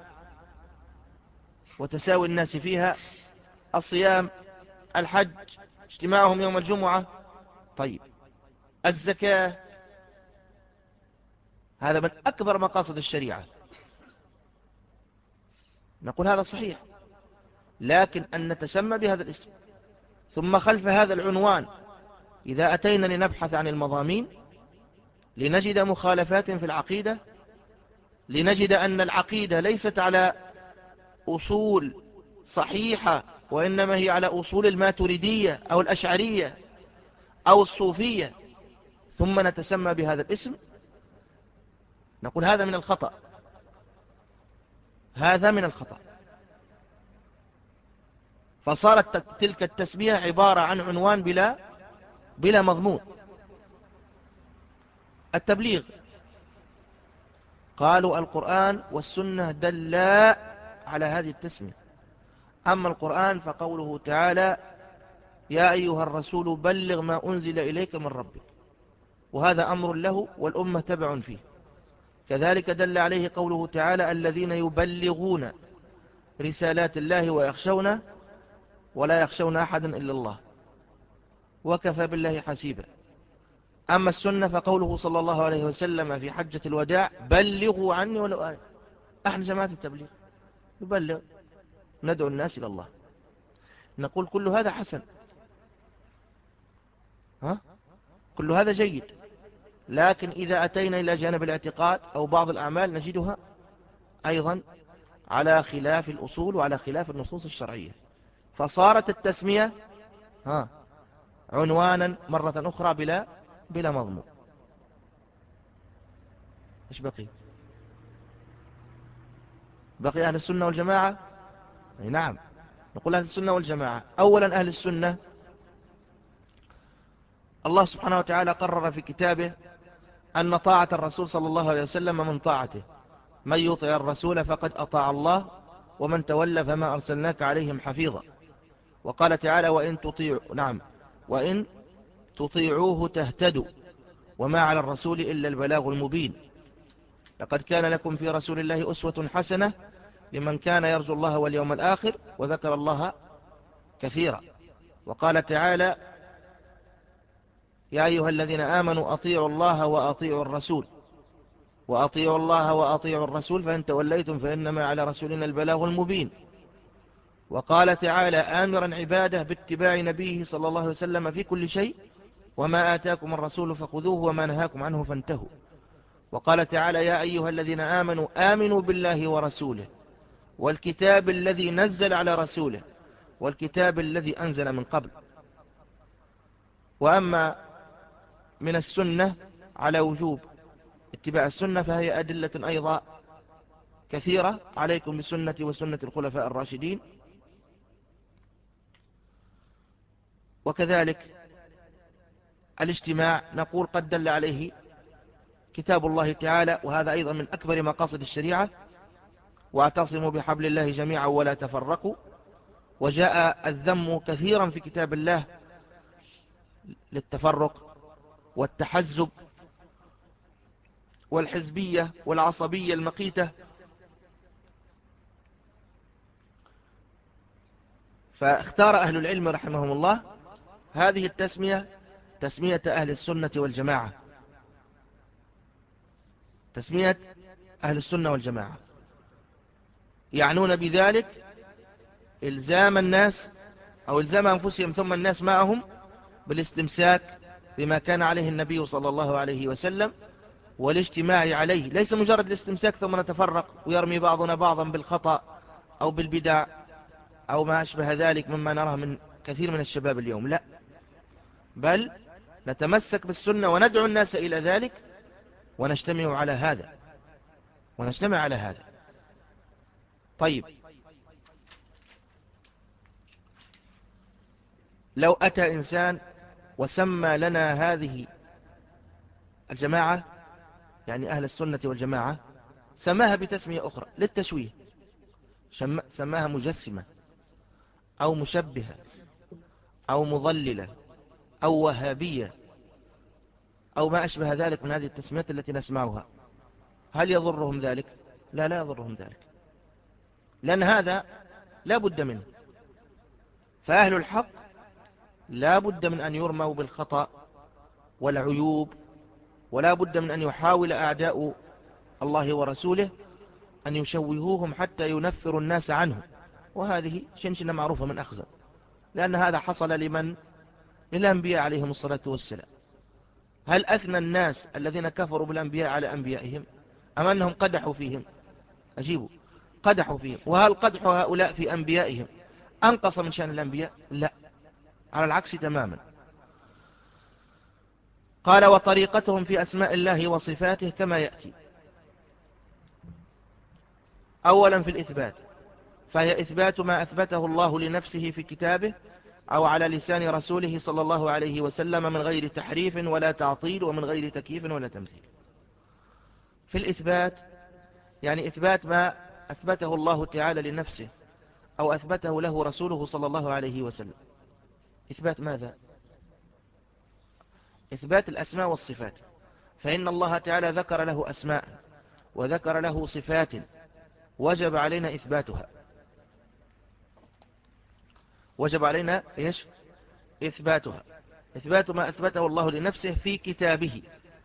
وتساوي الناس فيها، الصيام، الحج، اجتماعهم يوم الجمعة. طيب، الزكاة، هذا من أكبر مقاصد الشريعة. نقول هذا صحيح، لكن أن نتسمى بهذا الاسم ثم خلف هذا العنوان إذا أتينا لنبحث عن المضامين لنجد مخالفات في العقيدة لنجد أن العقيدة ليست على أصول صحيحة، وإنما هي على أصول الماتريدية أو الأشعرية أو الصوفية، ثم نتسمى بهذا الاسم، نقول هذا من الخطأ، هذا من الخطأ. فصارت تلك التسمية عبارة عن عنوان بلا بلا مضمون. التبليغ قالوا القرآن والسنة دلا على هذه التسمية. أما القرآن فقوله تعالى يا أيها الرسول بلغ ما أنزل إليك من ربك، وهذا أمر له والأمة تبع فيه. كذلك دل عليه قوله تعالى الذين يبلغون رسالات الله ويخشونه ولا يخشون أحدا إلا الله وكفى بالله حسيبا. أما السنة فقوله صلى الله عليه وسلم في حجة الوداع بلغوا عني ولو آية. احنا جماعة التبليغ نبلغ، ندعو الناس إلى الله، نقول كل هذا حسن، ها؟ كل هذا جيد، لكن إذا أتينا إلى جانب الاعتقاد أو بعض الأعمال نجدها أيضا على خلاف الأصول وعلى خلاف النصوص الشرعية، فصارت التسمية ها عنوانا مرة أخرى بلا بلا مضمون. إيش بقي؟ بقي أهل السنة والجماعة. أي نعم، نقول أهل السنة والجماعة. أولا أهل السنة الله سبحانه وتعالى قرر في كتابه أن طاعة الرسول صلى الله عليه وسلم من طاعته، من يطع الرسول فقد أطاع الله ومن تولى فما أرسلناك عليهم حفيظا. وقال تعالى وإن تطيعوا نعم وإن تطيعوه تهتدوا وما على الرسول إلا البلاغ المبين. لقد كان لكم في رسول الله أسوة حسنة لمن كان يرجو الله واليوم الآخر وذكر الله كثيرا. وقال تعالى يا أيها الذين آمنوا أطيعوا الله وأطيعوا الرسول وأطيعوا الله وأطيعوا الرسول فإن توليتم فإنما على رسولنا البلاغ المبين. وقال تعالى آمرا عباده باتباع نبيه صلى الله عليه وسلم في كل شيء وما آتاكم الرسول فخذوه وما نهاكم عنه فانتهوا. وقال تعالى يا أيها الذين آمنوا آمنوا بالله ورسوله والكتاب الذي نزل على رسوله والكتاب الذي أنزل من قبل. وأما من السنة على وجوب اتباع السنة فهي أدلة أيضا كثيرة، عليكم بسنة وسنة الخلفاء الراشدين. وكذلك الاجتماع نقول قد دل عليه كتاب الله تعالى، وهذا أيضا من أكبر مقاصد الشريعة، واعتصموا بحبل الله جميعا ولا تفرقوا. وجاء الذم كثيرا في كتاب الله للتفرق والتحزب والحزبية والعصبية المقيتة. فاختار أهل العلم رحمهم الله هذه التسمية تسمية أهل السنة والجماعة، تسمية أهل السنة والجماعة، يعنون بذلك إلزام الناس أو إلزام أنفسهم ثم الناس معهم بالاستمساك بما كان عليه النبي صلى الله عليه وسلم والاجتماع عليه، ليس مجرد الاستمساك ثم نتفرق ويرمي بعضنا بعضا بالخطأ أو بالبدع أو ما أشبه ذلك مما نراه من كثير من الشباب اليوم، لا، بل نتمسك بالسنة وندعو الناس إلى ذلك ونجتمع على هذا ونجتمع على هذا. طيب، لو أتى إنسان وسمى لنا هذه الجماعة يعني أهل السنة والجماعة سماها بتسمية أخرى للتشويه، سماها مجسمة أو مشبهة أو مضللة أو وهابية أو ما أشبه ذلك من هذه التسميات التي نسمعها، هل يضرهم ذلك؟ لا، لا يضرهم ذلك، لأن هذا لا بد منه. فأهل الحق لا بد من أن يرموا بالخطأ والعيوب، ولا بد من أن يحاول أعداء الله ورسوله أن يشوهوهم حتى ينفروا الناس عنه، وهذه شنشنة معروفة من أخزر، لأن هذا حصل لمن؟ للأنبياء عليهم الصلاة والسلام. هل أثنى الناس الذين كفروا بالأنبياء على أنبيائهم؟ أم أنهم قدحوا فيهم؟ أجيبوا، قدحوا فيهم. وهل قدح هؤلاء في أنبيائهم أنقص من شأن الأنبياء؟ لا، على العكس تماما. قال وطريقتهم في أسماء الله وصفاته كما يأتي. أولا في الإثبات، فهي إثبات ما أثبته الله لنفسه في كتابه أو على لسان رسوله صلى الله عليه وسلم من غير تحريف ولا تعطيل ومن غير تكييف ولا تمثيل. في الإثبات يعني إثبات ما أثبته الله تعالى لنفسه أو أثبته له رسوله صلى الله عليه وسلم. إثبات ماذا؟ إثبات الأسماء والصفات، فإن الله تعالى ذكر له أسماء وذكر له صفات وجب علينا إثباتها، وجب علينا إيش؟ إثباتها. إثبات ما أثبته الله لنفسه في كتابه.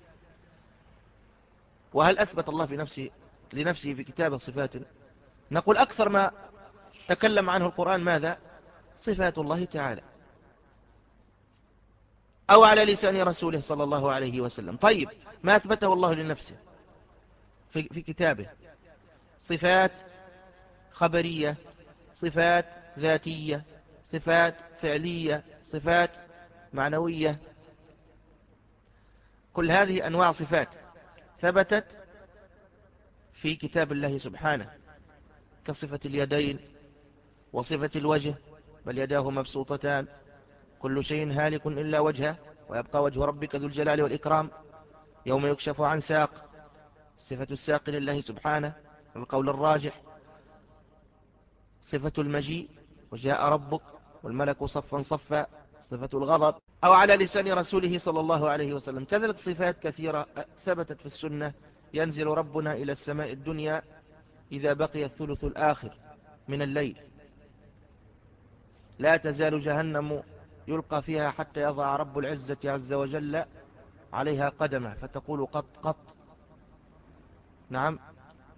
وهل أثبت الله في نفسه لنفسه في كتابه صفات؟ نقول أكثر ما تكلم عنه القرآن ماذا؟ صفات الله تعالى، أو على لسان رسوله صلى الله عليه وسلم. طيب، ما أثبته الله لنفسه في, في كتابه صفات خبرية، صفات ذاتية، صفات فعلية، صفات معنوية. كل هذه أنواع صفات ثبتت في كتاب الله سبحانه، كصفة اليدين وصفة الوجه، بل يداه مبسوطتان كل شيء هالك إلا وجهه ويبقى وجه ربك ذو الجلال والإكرام يوم يكشف عن ساق، صفة الساق لله سبحانه القول الراجح. صفة المجيء وجاء ربك والملك صفا صفا، صفة الغضب، أو على لسان رسوله صلى الله عليه وسلم. كذلك صفات كثيرة ثبتت في السنة، ينزل ربنا إلى السماء الدنيا إذا بقي الثلث الآخر من الليل، لا تزال جهنم يلقى فيها حتى يضع رب العزة عز وجل عليها قدمه فتقول قط قط. نعم.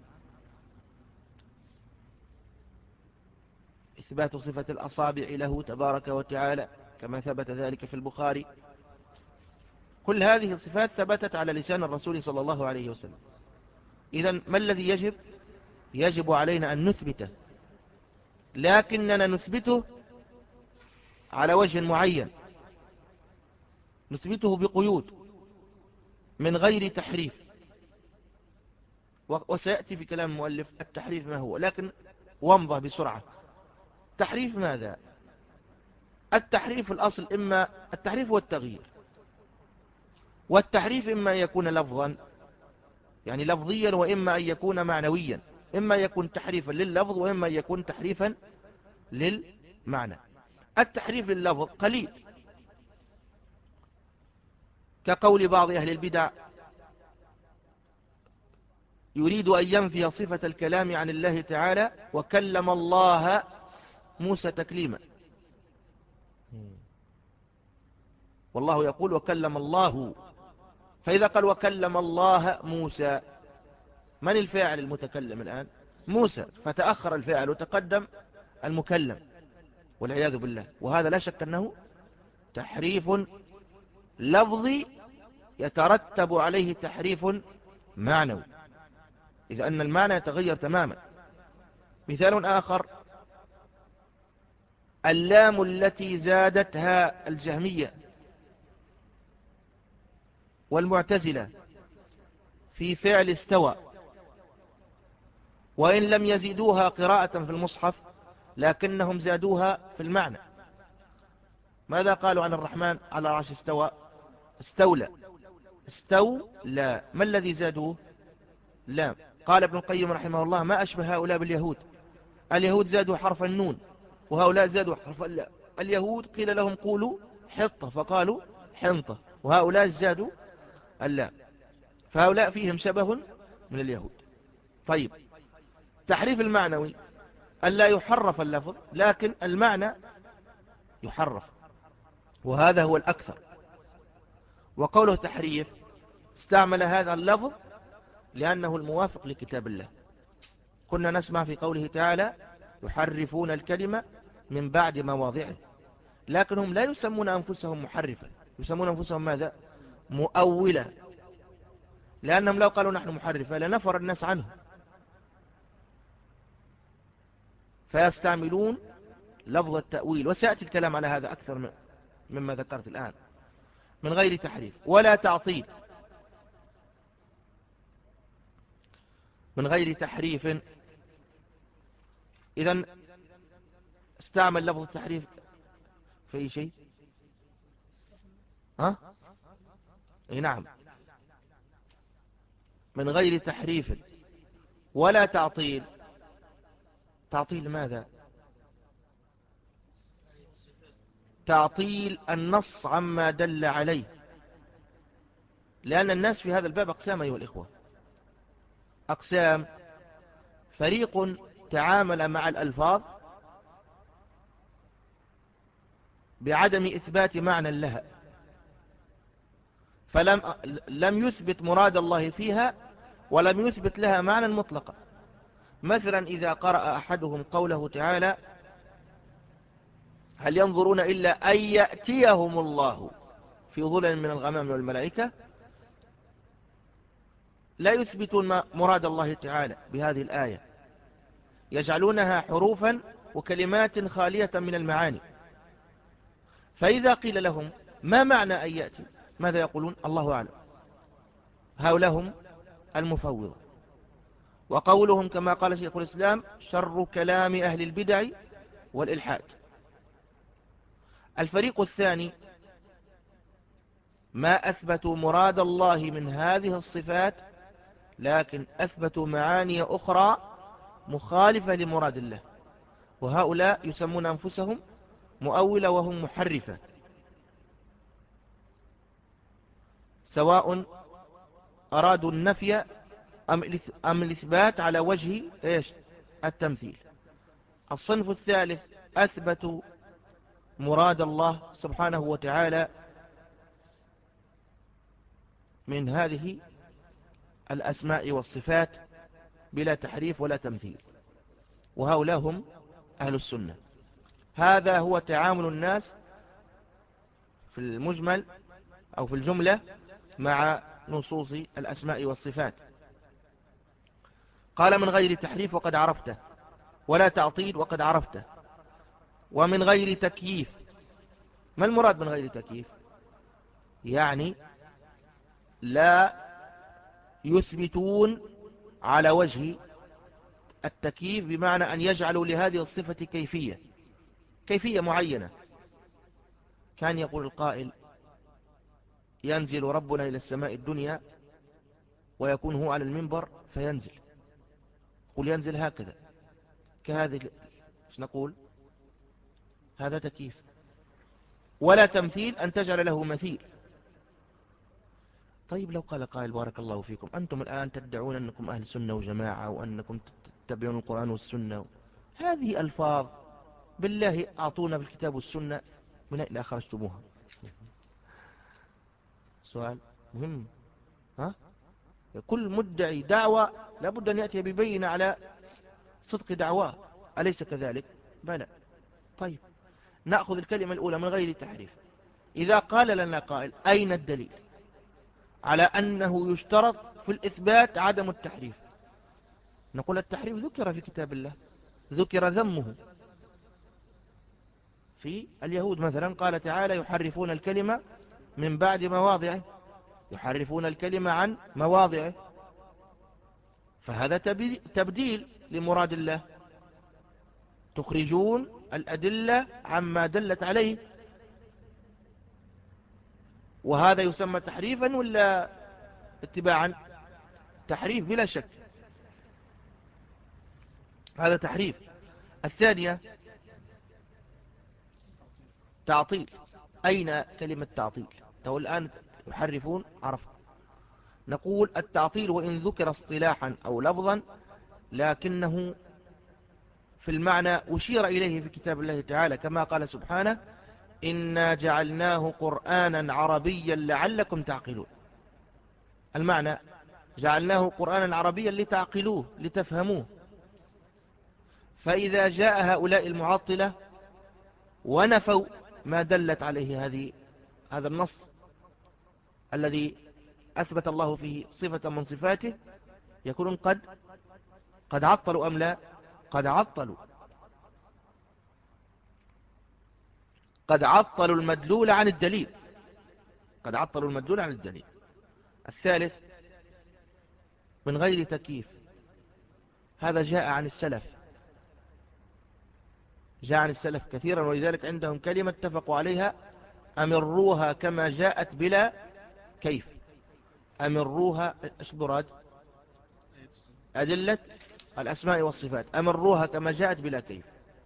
إثبات صفة الأصابع له تبارك وتعالى كما ثبت ذلك في البخاري. كل هذه الصفات ثبتت على لسان الرسول صلى الله عليه وسلم. إذن ما الذي يجب؟ يجب علينا أن نثبته، لكننا نثبته على وجه معين، نثبته بقيود من غير تحريف. وسيأتي في كلام المؤلف التحريف ما هو، لكن وامضى بسرعة. تحريف ماذا؟ التحريف الأصل إما التحريف هو التغيير، والتحريف إما أن يكون لفظا يعني لفظيا، وإما أن يكون معنويا، إما يكون تحريفا لللفظ وإما يكون تحريفا للمعنى. التحريف لللفظ قليل، كقول بعض أهل البدع يريد أن ينفي صفة الكلام عن الله تعالى وكلم الله موسى تكليما، والله يقول وكلم الله، فإذا قال وكلم الله موسى، من الفاعل المتكلم الآن؟ موسى، فتأخر الفاعل وتقدم المكلم والعياذ بالله. وهذا لا شك أنه تحريف لفظي يترتب عليه تحريف معنوي، إذ أن المعنى يتغير تماما. مثال آخر، اللام التي زادتها الجهمية والمعتزلة في فعل استوى، وإن لم يزيدوها قراءة في المصحف لكنهم زادوها في المعنى. ماذا قالوا عن الرحمن على العرش استوى؟ استولى، استولى. ما الذي زادوه؟ لا. قال ابن القيم رحمه الله ما أشبه هؤلاء باليهود، اليهود زادوا حرف النون وهؤلاء زادوا حرف اللاء. اليهود قيل لهم قولوا حطة فقالوا حنطة، وهؤلاء زادوا اللاء، فهؤلاء فيهم شبه من اليهود. طيب، تحريف المعنوي ألا يحرف اللفظ لكن المعنى يحرف، وهذا هو الأكثر. وقوله تحريف استعمل هذا اللفظ لأنه الموافق لكتاب الله. كنا نسمع في قوله تعالى يحرفون الكلمة من بعد مواضعه، لكنهم لا يسمون أنفسهم محرفا، يسمون أنفسهم ماذا؟ مؤولة. لأنهم لو قالوا نحن محرفة لنفر الناس عنه، فيستعملون لفظ التأويل، وسيأتي الكلام على هذا أكثر مما ذكرت الآن. من غير تحريف ولا تعطيل، من غير تحريف. إذن استعمل لفظ التحريف في أي شيء؟ ها؟ اي نعم. من غير تحريف ولا تعطيل. تعطيل ماذا؟ تعطيل النص عما دل عليه، لأن الناس في هذا الباب أقسام أيها الإخوة، أقسام. فريق تعامل مع الألفاظ بعدم إثبات معنى لها، فلم لم يثبت مراد الله فيها ولم يثبت لها معنى مطلقا. مثلا إذا قرأ أحدهم قوله تعالى هل ينظرون إلا أن يأتيهم الله في ظلل من الغمام والملائكة، لا يثبتون مراد الله تعالى بهذه الآية، يجعلونها حروفا وكلمات خالية من المعاني. فإذا قيل لهم ما معنى أن يأتي، ماذا يقولون؟ الله أعلم. هؤلاء هم المفوضة. وقولهم كما قال شيخ الإسلام شر كلام أهل البدع والإلحاد. الفريق الثاني ما أثبتوا مراد الله من هذه الصفات، لكن أثبتوا معاني أخرى مخالفة لمراد الله، وهؤلاء يسمون أنفسهم مؤولة وهم محرفة، سواء أرادوا النفي أم الإثبات على وجه إيش؟ التمثيل. الصنف الثالث أثبتوا مراد الله سبحانه وتعالى من هذه الأسماء والصفات بلا تحريف ولا تمثيل، وهؤلاء هم أهل السنة. هذا هو تعامل الناس في المجمل أو في الجملة مع نصوص الأسماء والصفات. قال من غير تحريف وقد عرفته، ولا تعطيل وقد عرفته، ومن غير تكييف. ما المراد من غير تكييف؟ يعني لا يثبتون على وجه التكييف، بمعنى أن يجعلوا لهذه الصفة كيفية كيفية معينة. كان يقول القائل ينزل ربنا إلى السماء الدنيا ويكون هو على المنبر فينزل، قل ينزل هكذا كهذه، ايش نقول؟ هذا تكييف. ولا تمثيل أن تجعل له مثيل. طيب لو قال قائل بارك الله فيكم أنتم الآن تدعون أنكم أهل سنة وجماعة وأنكم تتبعون القرآن والسنة، هذه ألفاظ بالله أعطونا بالكتاب والسنة من أين أخرجتموها؟ سؤال مهم. ها؟ كل مدعي دعوة لابد أن يأتي ببينة على صدق دعواه، أليس كذلك؟ بلى. طيب نأخذ الكلمة الأولى من غير تحريف. إذا قال لنا قائل أين الدليل على أنه يشترط في الإثبات عدم التحريف؟ نقول التحريف ذكر في كتاب الله، ذكر ذمه في اليهود مثلا، قال تعالى يحرفون الكلمة من بعد مواضعه، يحرفون الكلمة عن مواضعه، فهذا تبديل لمراد الله، تخرجون الأدلة عما دلت عليه، وهذا يسمى تحريفا ولا اتباعا؟ تحريف بلا شك، هذا تحريف. الثانية تعطيل. أين كلمة تعطيل؟ تو الآن يحرفون عرف. نقول التعطيل وإن ذكر اصطلاحا أو لفظا لكنه في المعنى أشير إليه في كتاب الله تعالى، كما قال سبحانه إنا جعلناه قرآنا عربيا لعلكم تعقلون. المعنى جعلناه قرآنا عربيا لتعقلوه لتفهموه. فإذا جاء هؤلاء المعطلة ونفوا ما دلت عليه هذه هذا النص الذي أثبت الله فيه صفة من صفاته يكونون قد قد عطلوا أم لا؟ قد عطلوا قد عطلوا المدلول عن الدليل قد عطلوا المدلول عن الدليل. الثالث من غير تكييف، هذا جاء عن السلف جاء عن السلف كثيرا، ولذلك عندهم كلمة اتفقوا عليها: أمروها كما جاءت بلا كيف. أمروها إيش مراد؟ أدلة الأسماء والصفات، أمروها كما جاءت بلا كيف.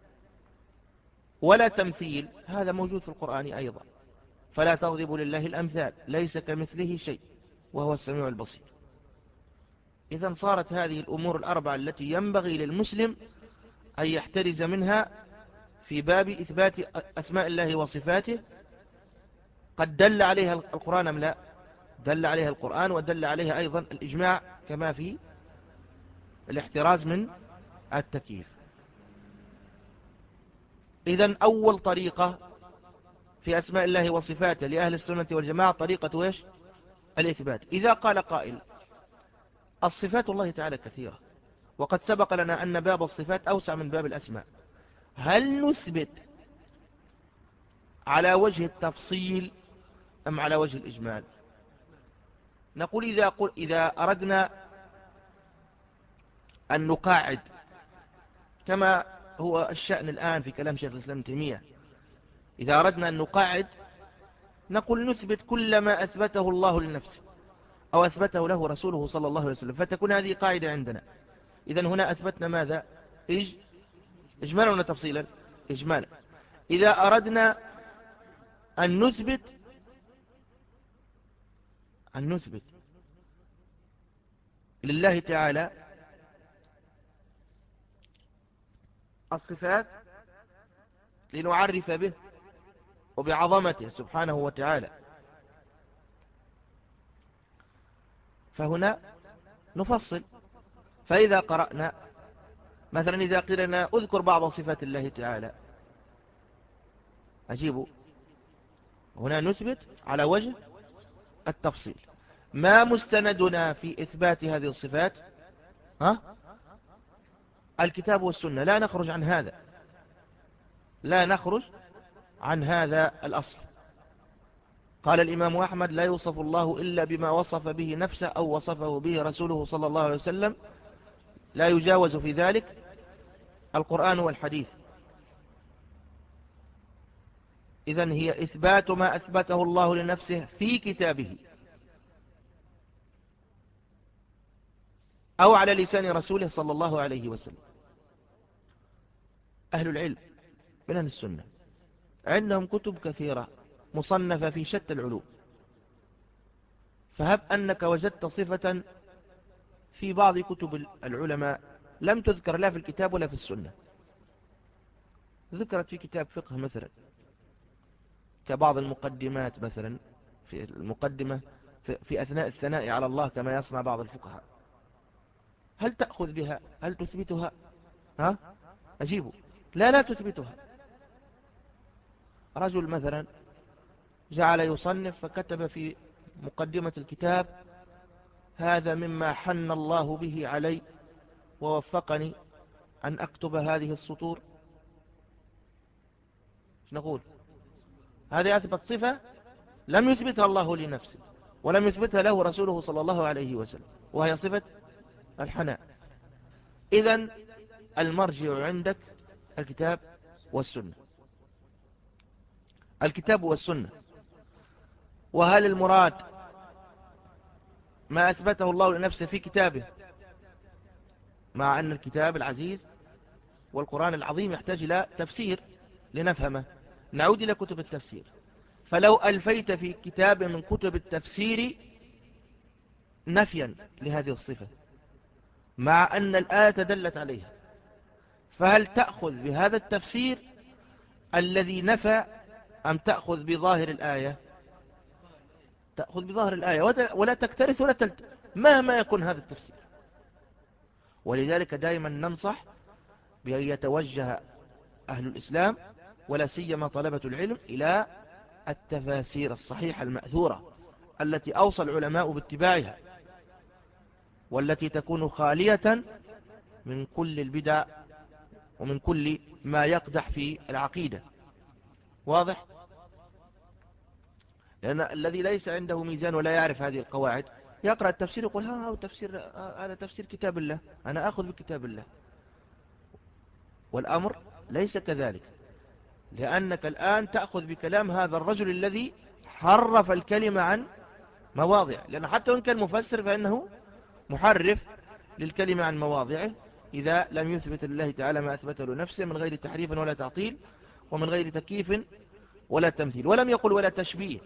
ولا تمثيل، هذا موجود في القرآن أيضا: فلا تضربوا لله الأمثال ليس كمثله شيء وهو السميع البصير. إذن صارت هذه الأمور الأربعة التي ينبغي للمسلم أن يحترز منها في باب إثبات أسماء الله وصفاته قد دل عليها القرآن أم لا؟ دل عليها القرآن، ودل عليها أيضا الإجماع، كما في الاحتراز من التكييف. إذن أول طريقة في أسماء الله وصفاته لأهل السنة والجماعة طريقة إيش؟ الإثبات. إذا قال قائل: الصفات الله تعالى كثيرة، وقد سبق لنا أن باب الصفات أوسع من باب الأسماء، هل نثبت على وجه التفصيل أم على وجه الإجمال؟ نقول إذا, قل إذا أردنا أن نقاعد كما هو الشأن الآن في كلام شيخ الإسلام ابن تيمية، إذا أردنا أن نقاعد نقول نثبت كل ما أثبته الله لنفسه أو أثبته له رسوله صلى الله عليه وسلم، فتكون هذه قاعدة عندنا. إذن هنا أثبتنا ماذا؟ إج... إجمالا ولا تفصيلا؟ إجمالا. إذا أردنا أن نثبت أن نثبت لله تعالى الصفات لنعرف به وبعظمته سبحانه وتعالى، فهنا نفصل. فإذا قرأنا مثلا، إذا قلنا أذكر بعض صفات الله تعالى، أجيب هنا نثبت على وجه التفصيل. ما مستندنا في إثبات هذه الصفات؟ ها؟ الكتاب والسنة، لا نخرج عن هذا لا نخرج عن هذا الأصل. قال الإمام أحمد: لا يوصف الله إلا بما وصف به نفسه أو وصفه به رسوله صلى الله عليه وسلم، لا يجاوز في ذلك القرآن والحديث. إذن هي إثبات ما أثبته الله لنفسه في كتابه أو على لسان رسوله صلى الله عليه وسلم. أهل العلم من أهل السنة عندهم كتب كثيرة مصنفة في شتى العلوم، فهب أنك وجدت صفة في بعض كتب العلماء لم تذكر لا في الكتاب ولا في السنة، ذكرت في كتاب فقه مثلا كبعض المقدمات، مثلا في المقدمة في أثناء الثناء على الله كما يصنع بعض الفقهاء، هل تأخذ بها؟ هل تثبتها؟ ها؟ أجيبوا: لا لا تثبتها. رجل مثلا جعل يصنف فكتب في مقدمة الكتاب: هذا مما حن الله به علي ووفقني أن أكتب هذه السطور. نقول هذه أثبت صفة لم يثبتها الله لنفسه ولم يثبتها له رسوله صلى الله عليه وسلم، وهي صفة الحناء. إذن المرجع عندك الكتاب والسنة، الكتاب والسنة. وهل المراد ما أثبته الله لنفسه في كتابه، مع أن الكتاب العزيز والقرآن العظيم يحتاج إلى تفسير لنفهمه؟ نعود إلى كتب التفسير، فلو ألفيت في كتاب من كتب التفسير نفيا لهذه الصفة مع أن الآية دلت عليها، فهل تأخذ بهذا التفسير الذي نفى أم تأخذ بظاهر الآية؟ تأخذ بظاهر الآية ولا تكترث ولا تلت مهما يكون هذا التفسير. ولذلك دائما ننصح بأن يتوجه أهل الإسلام ولا سيما طلبة العلم إلى التفاسير الصحيحة المأثورة التي أوصى العلماء باتباعها، والتي تكون خالية من كل البدع ومن كل ما يقدح في العقيدة. واضح؟ لأن الذي ليس عنده ميزان ولا يعرف هذه القواعد يقرأ التفسير يقول ها هو تفسير، هذا تفسير كتاب الله، أنا أخذ بكتاب الله. والأمر ليس كذلك، لأنك الآن تأخذ بكلام هذا الرجل الذي حرف الكلمة عن مواضع، لأن حتى وإن كان مفسر فإنه محرف للكلمة عن مواضعه إذا لم يثبت لله تعالى ما أثبته لنفسه من غير تحريف ولا تعطيل ومن غير تكييف ولا تمثيل. ولم يقل ولا تشبيه.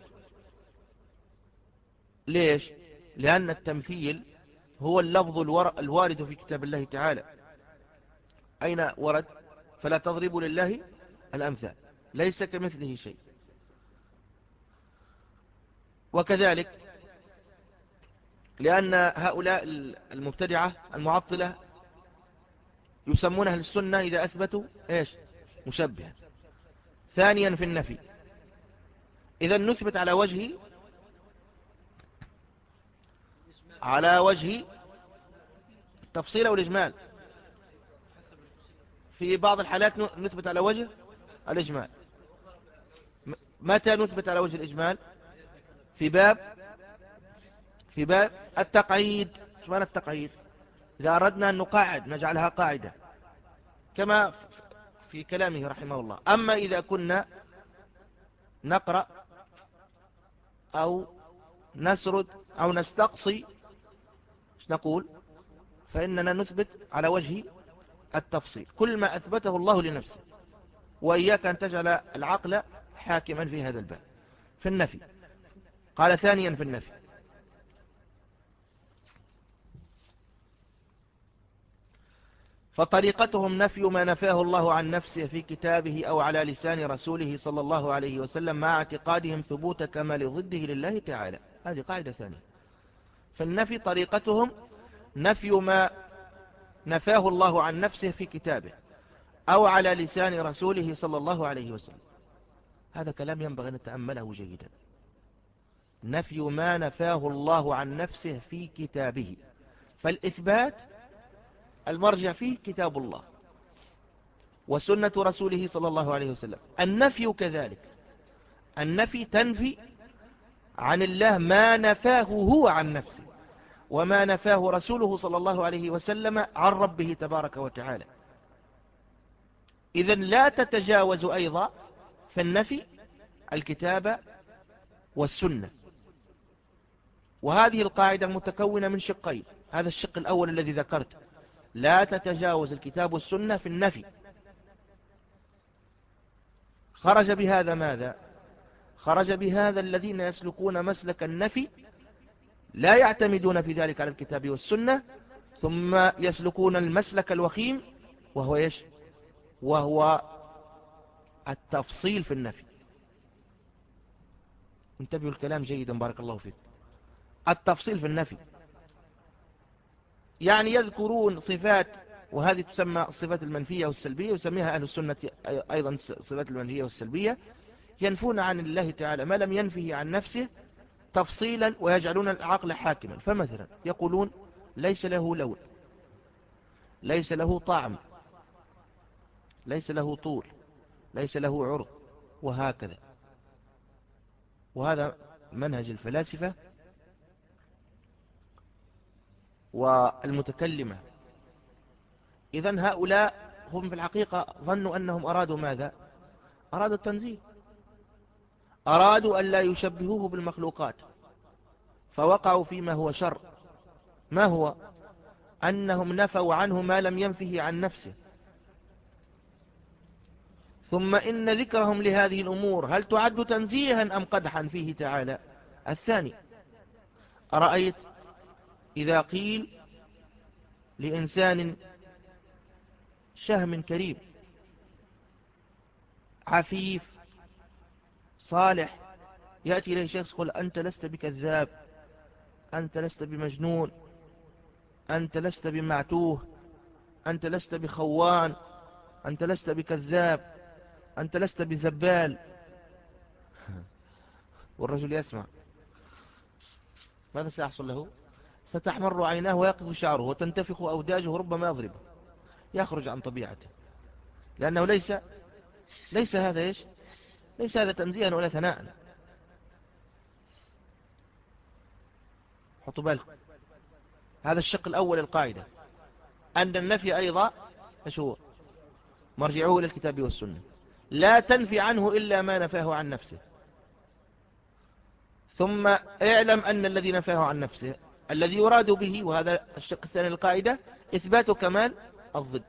ليش؟ لأن التمثيل هو اللفظ الوارد في كتاب الله تعالى. أين ورد؟ فلا تضربوا لله الأمثال، ليس كمثله شيء. وكذلك لأن هؤلاء المبتدعة المعطلة يسمون أهل السنة إذا أثبتوا إيش؟ مشبها. ثانيا في النفي، إذا نثبت على وجه على وجه التفصيل أو الإجمال. في بعض الحالات نثبت على وجه الإجمال. متى نثبت على وجه الإجمال؟ في باب في باب التقعيد. شو معنى التقعيد؟ إذا أردنا أن نقعد نجعلها قاعدة كما في كلامه رحمه الله. أما إذا كنا نقرأ أو نسرد أو نستقصي ايش نقول؟ فإننا نثبت على وجه التفصيل كل ما أثبته الله لنفسه، وإياك أن تجعل العقل حاكما في هذا الباب. في النفي قال ثانيا في النفي، فطريقتهم نفي ما نفاه الله عن نفسه في كتابه أو على لسان رسوله صلى الله عليه وسلم مع اعتقادهم ثبوت كمال ضده لله تعالى. هذه قاعدة ثانية. فالنفي طريقتهم نفي ما نفاه الله عن نفسه في كتابه أو على لسان رسوله صلى الله عليه وسلم. هذا كلام ينبغي أن نتأمله جيدا. نفي ما نفاه الله عن نفسه في كتابه، فالإثبات المرجع فيه كتاب الله وسنة رسوله صلى الله عليه وسلم. النفي كذلك، النفي تنفي عن الله ما نفاه هو عن نفسه وما نفاه رسوله صلى الله عليه وسلم عن ربه تبارك وتعالى. إذن لا تتجاوز أيضا في النفي الكتاب والسنة. وهذه القاعدة متكونة من شقين. هذا الشق الأول الذي ذكرته، لا تتجاوز الكتاب والسنة في النفي. خرج بهذا ماذا؟ خرج بهذا الذين يسلكون مسلك النفي لا يعتمدون في ذلك على الكتاب والسنة، ثم يسلكون المسلك الوخيم وهو إيش؟ وهو التفصيل في النفي. انتبهوا الكلام جيدا بارك الله فيك. التفصيل في النفي يعني يذكرون صفات، وهذه تسمى الصفات المنفية والسلبية، ويسميها أهل السنة أيضا الصفات المنفية والسلبية. ينفون عن الله تعالى ما لم ينفه عن نفسه تفصيلا ويجعلون العقل حاكما. فمثلا يقولون ليس له لون، ليس له طعم، ليس له طول، ليس له عرض، وهكذا. وهذا منهج الفلاسفة والمتكلمة. إذن هؤلاء هم في الحقيقة ظنوا أنهم أرادوا ماذا؟ أرادوا التنزيه، أرادوا أن لا يشبهوه بالمخلوقات، فوقعوا فيما هو شر. ما هو؟ أنهم نفوا عنه ما لم ينفه عن نفسه. ثم إن ذكرهم لهذه الأمور هل تعد تنزيها أم قدحا فيه تعالى؟ الثاني. أرأيت إذا قيل لإنسان شهم كريم عفيف صالح، يأتي إليه شخص يقول أنت لست بكذاب، أنت لست بمجنون، أنت لست بمعتوه، أنت لست بخوان، أنت لست بكذاب، أنت لست بزبال. والرجل يسمع. ماذا سيحصل له؟ ستحمر عيناه ويقف شعره وتنتفخ أوداجه ربما يضربه، يخرج عن طبيعته، لأنه ليس ليس هذا إيش؟ ليس هذا تنزيها ولا ثناء. حطوا بالكم، هذا الشق الأول القاعدة، أن النفي أيضا إيش هو؟ مرجعوه إلى الكتاب والسنة، لا تنفي عنه إلا ما نفاه عن نفسه. ثم اعلم أن الذي نفاه عن نفسه الذي يراد به، وهذا الشق الثاني للقاعدة، إثبات كمال الضد.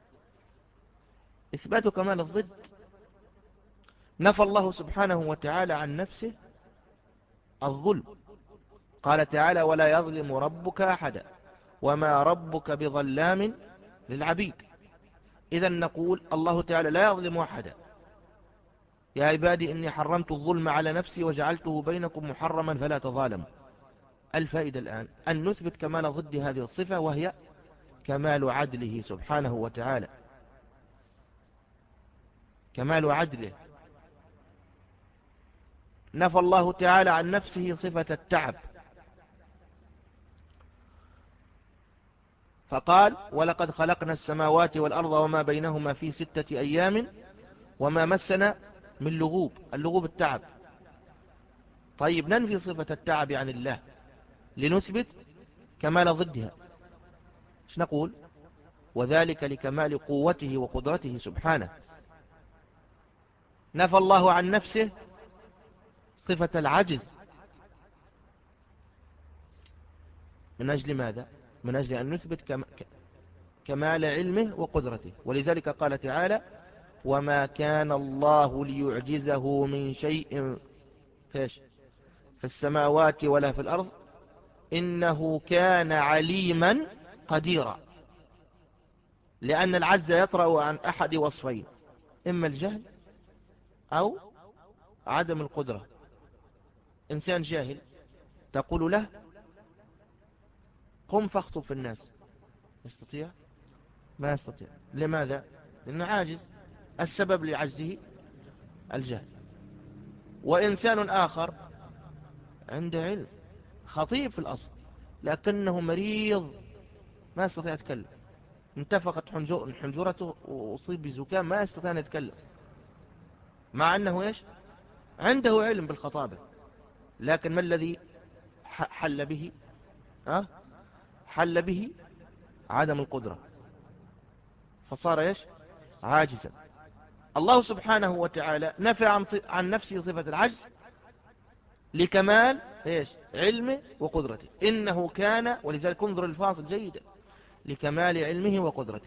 إثبات كمال الضد، نفى الله سبحانه وتعالى عن نفسه الظلم، قال تعالى ولا يظلم ربك أحدا وما ربك بظلام للعبيد. إذن نقول الله تعالى لا يظلم أحدا، يا عبادي إني حرمت الظلم على نفسي وجعلته بينكم محرما فلا تظالموا. الفائدة الآن أن نثبت كمال ضد هذه الصفة، وهي كمال عدله سبحانه وتعالى، كمال عدله. نفى الله تعالى عن نفسه صفة التعب، فقال ولقد خلقنا السماوات والأرض وما بينهما في ستة أيام وما مسنا من لغوب. اللغوب التعب. طيب ننفي صفة التعب عن الله لنثبت كمال ضدها، ايش نقول؟ وذلك لكمال قوته وقدرته سبحانه. نفى الله عن نفسه صفة العجز، من أجل ماذا؟ من أجل أن نثبت كمال علمه وقدرته. ولذلك قال تعالى وما كان الله ليعجزه من شيء فيش في السماوات ولا في الأرض إنه كان عليما قديرا. لأن العجز يطرأ عن أحد وصفين، إما الجهل أو عدم القدرة. إنسان جاهل تقول له قم فاخطب في الناس، يستطيع؟ ما يستطيع. لماذا؟ لأنه عاجز. السبب لعجزه الجهل. وإنسان آخر عنده علم، خطيب في الأصل لكنه مريض ما يستطيع يتكلم، انتفخت حنجرته وأصيب بزكام ما يستطيع أن يتكلم، مع أنه إيش؟ عنده علم بالخطابة، لكن ما الذي حل به؟ أه؟ حل به عدم القدرة، فصار إيش؟ عاجزا. الله سبحانه وتعالى نفى عن, عن نفسه صفة العجز لكمال إيش؟ علمه وقدرته. إنه كان، ولذلك انظر الفاصل جيدا، لكمال علمه وقدرته.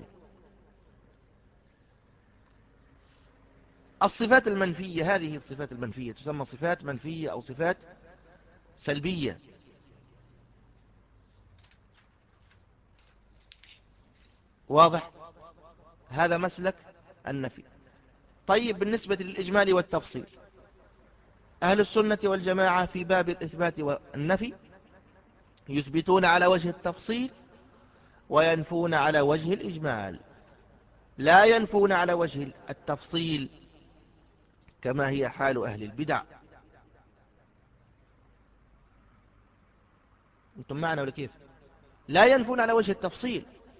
الصفات المنفية، هذه الصفات المنفية تسمى صفات منفية أو صفات سلبية. واضح؟ هذا مسلك النفي. طيب بالنسبة للإجمال والتفصيل، أهل السنة والجماعة في باب الإثبات والنفي يثبتون على وجه التفصيل وينفون على وجه الإجمال، لا ينفون على وجه التفصيل كما هي حال أهل البدع. أنتم معنا ولا كيف؟ لا ينفون على وجه التفصيل،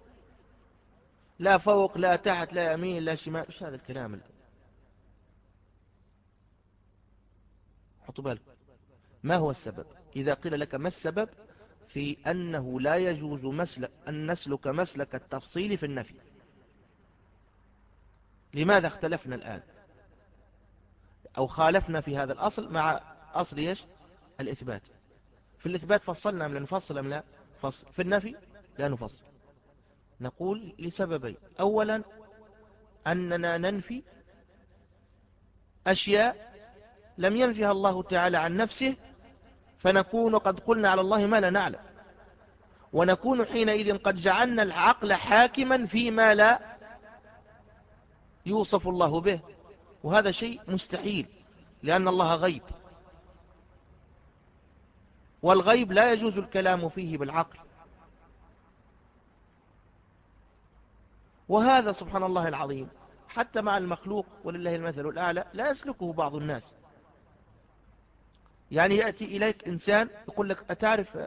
لا فوق لا تحت لا يمين لا شمال. إيش هذا الكلام؟ حطوا بالكم، ما هو السبب؟ إذا قيل لك ما السبب في أنه لا يجوز مسلك أن نسلك مسلك التفصيل في النفي؟ لماذا اختلفنا الآن أو خالفنا في هذا الأصل مع أصل إيش؟ الإثبات. في الإثبات فصلنا أم لا نفصل أم لا فصل، في النفي لا نفصل. نقول لسببين: أولا أننا ننفي أشياء لم ينفيها الله تعالى عن نفسه، فنكون قد قلنا على الله ما لا نعلم، ونكون حينئذ قد جعلنا العقل حاكما فيما لا يوصف الله به، وهذا شيء مستحيل لأن الله غيب، والغيب لا يجوز الكلام فيه بالعقل. وهذا سبحان الله العظيم حتى مع المخلوق ولله المثل الأعلى لا يسلكه بعض الناس. يعني يأتي إليك إنسان يقول لك أتعرف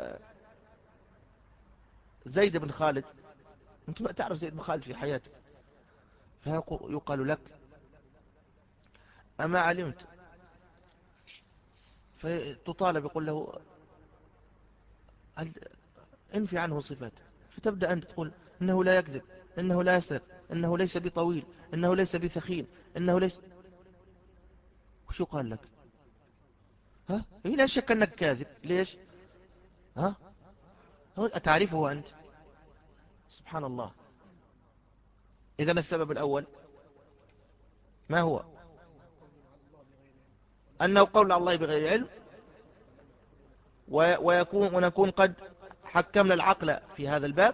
زيد بن خالد؟ أنت ما تعرف زيد بن خالد في حياتك، فيقال لك أما علمت، فتطالب يقول له انفي عنه صفاته، فتبدأ أنت تقول إنه لا يكذب، إنه لا يسرق، إنه ليس بطويل، إنه ليس بثخين، إنه ليس. وش يقال لك؟ ها؟ إيه، لا شك أنك كاذب. ليش؟ ها؟ هو أتعرفه أنت؟ سبحان الله. إذن السبب الأول ما هو؟ أنه قول الله بغير علم، ويكون ونكون قد حكمنا العقل في هذا الباب.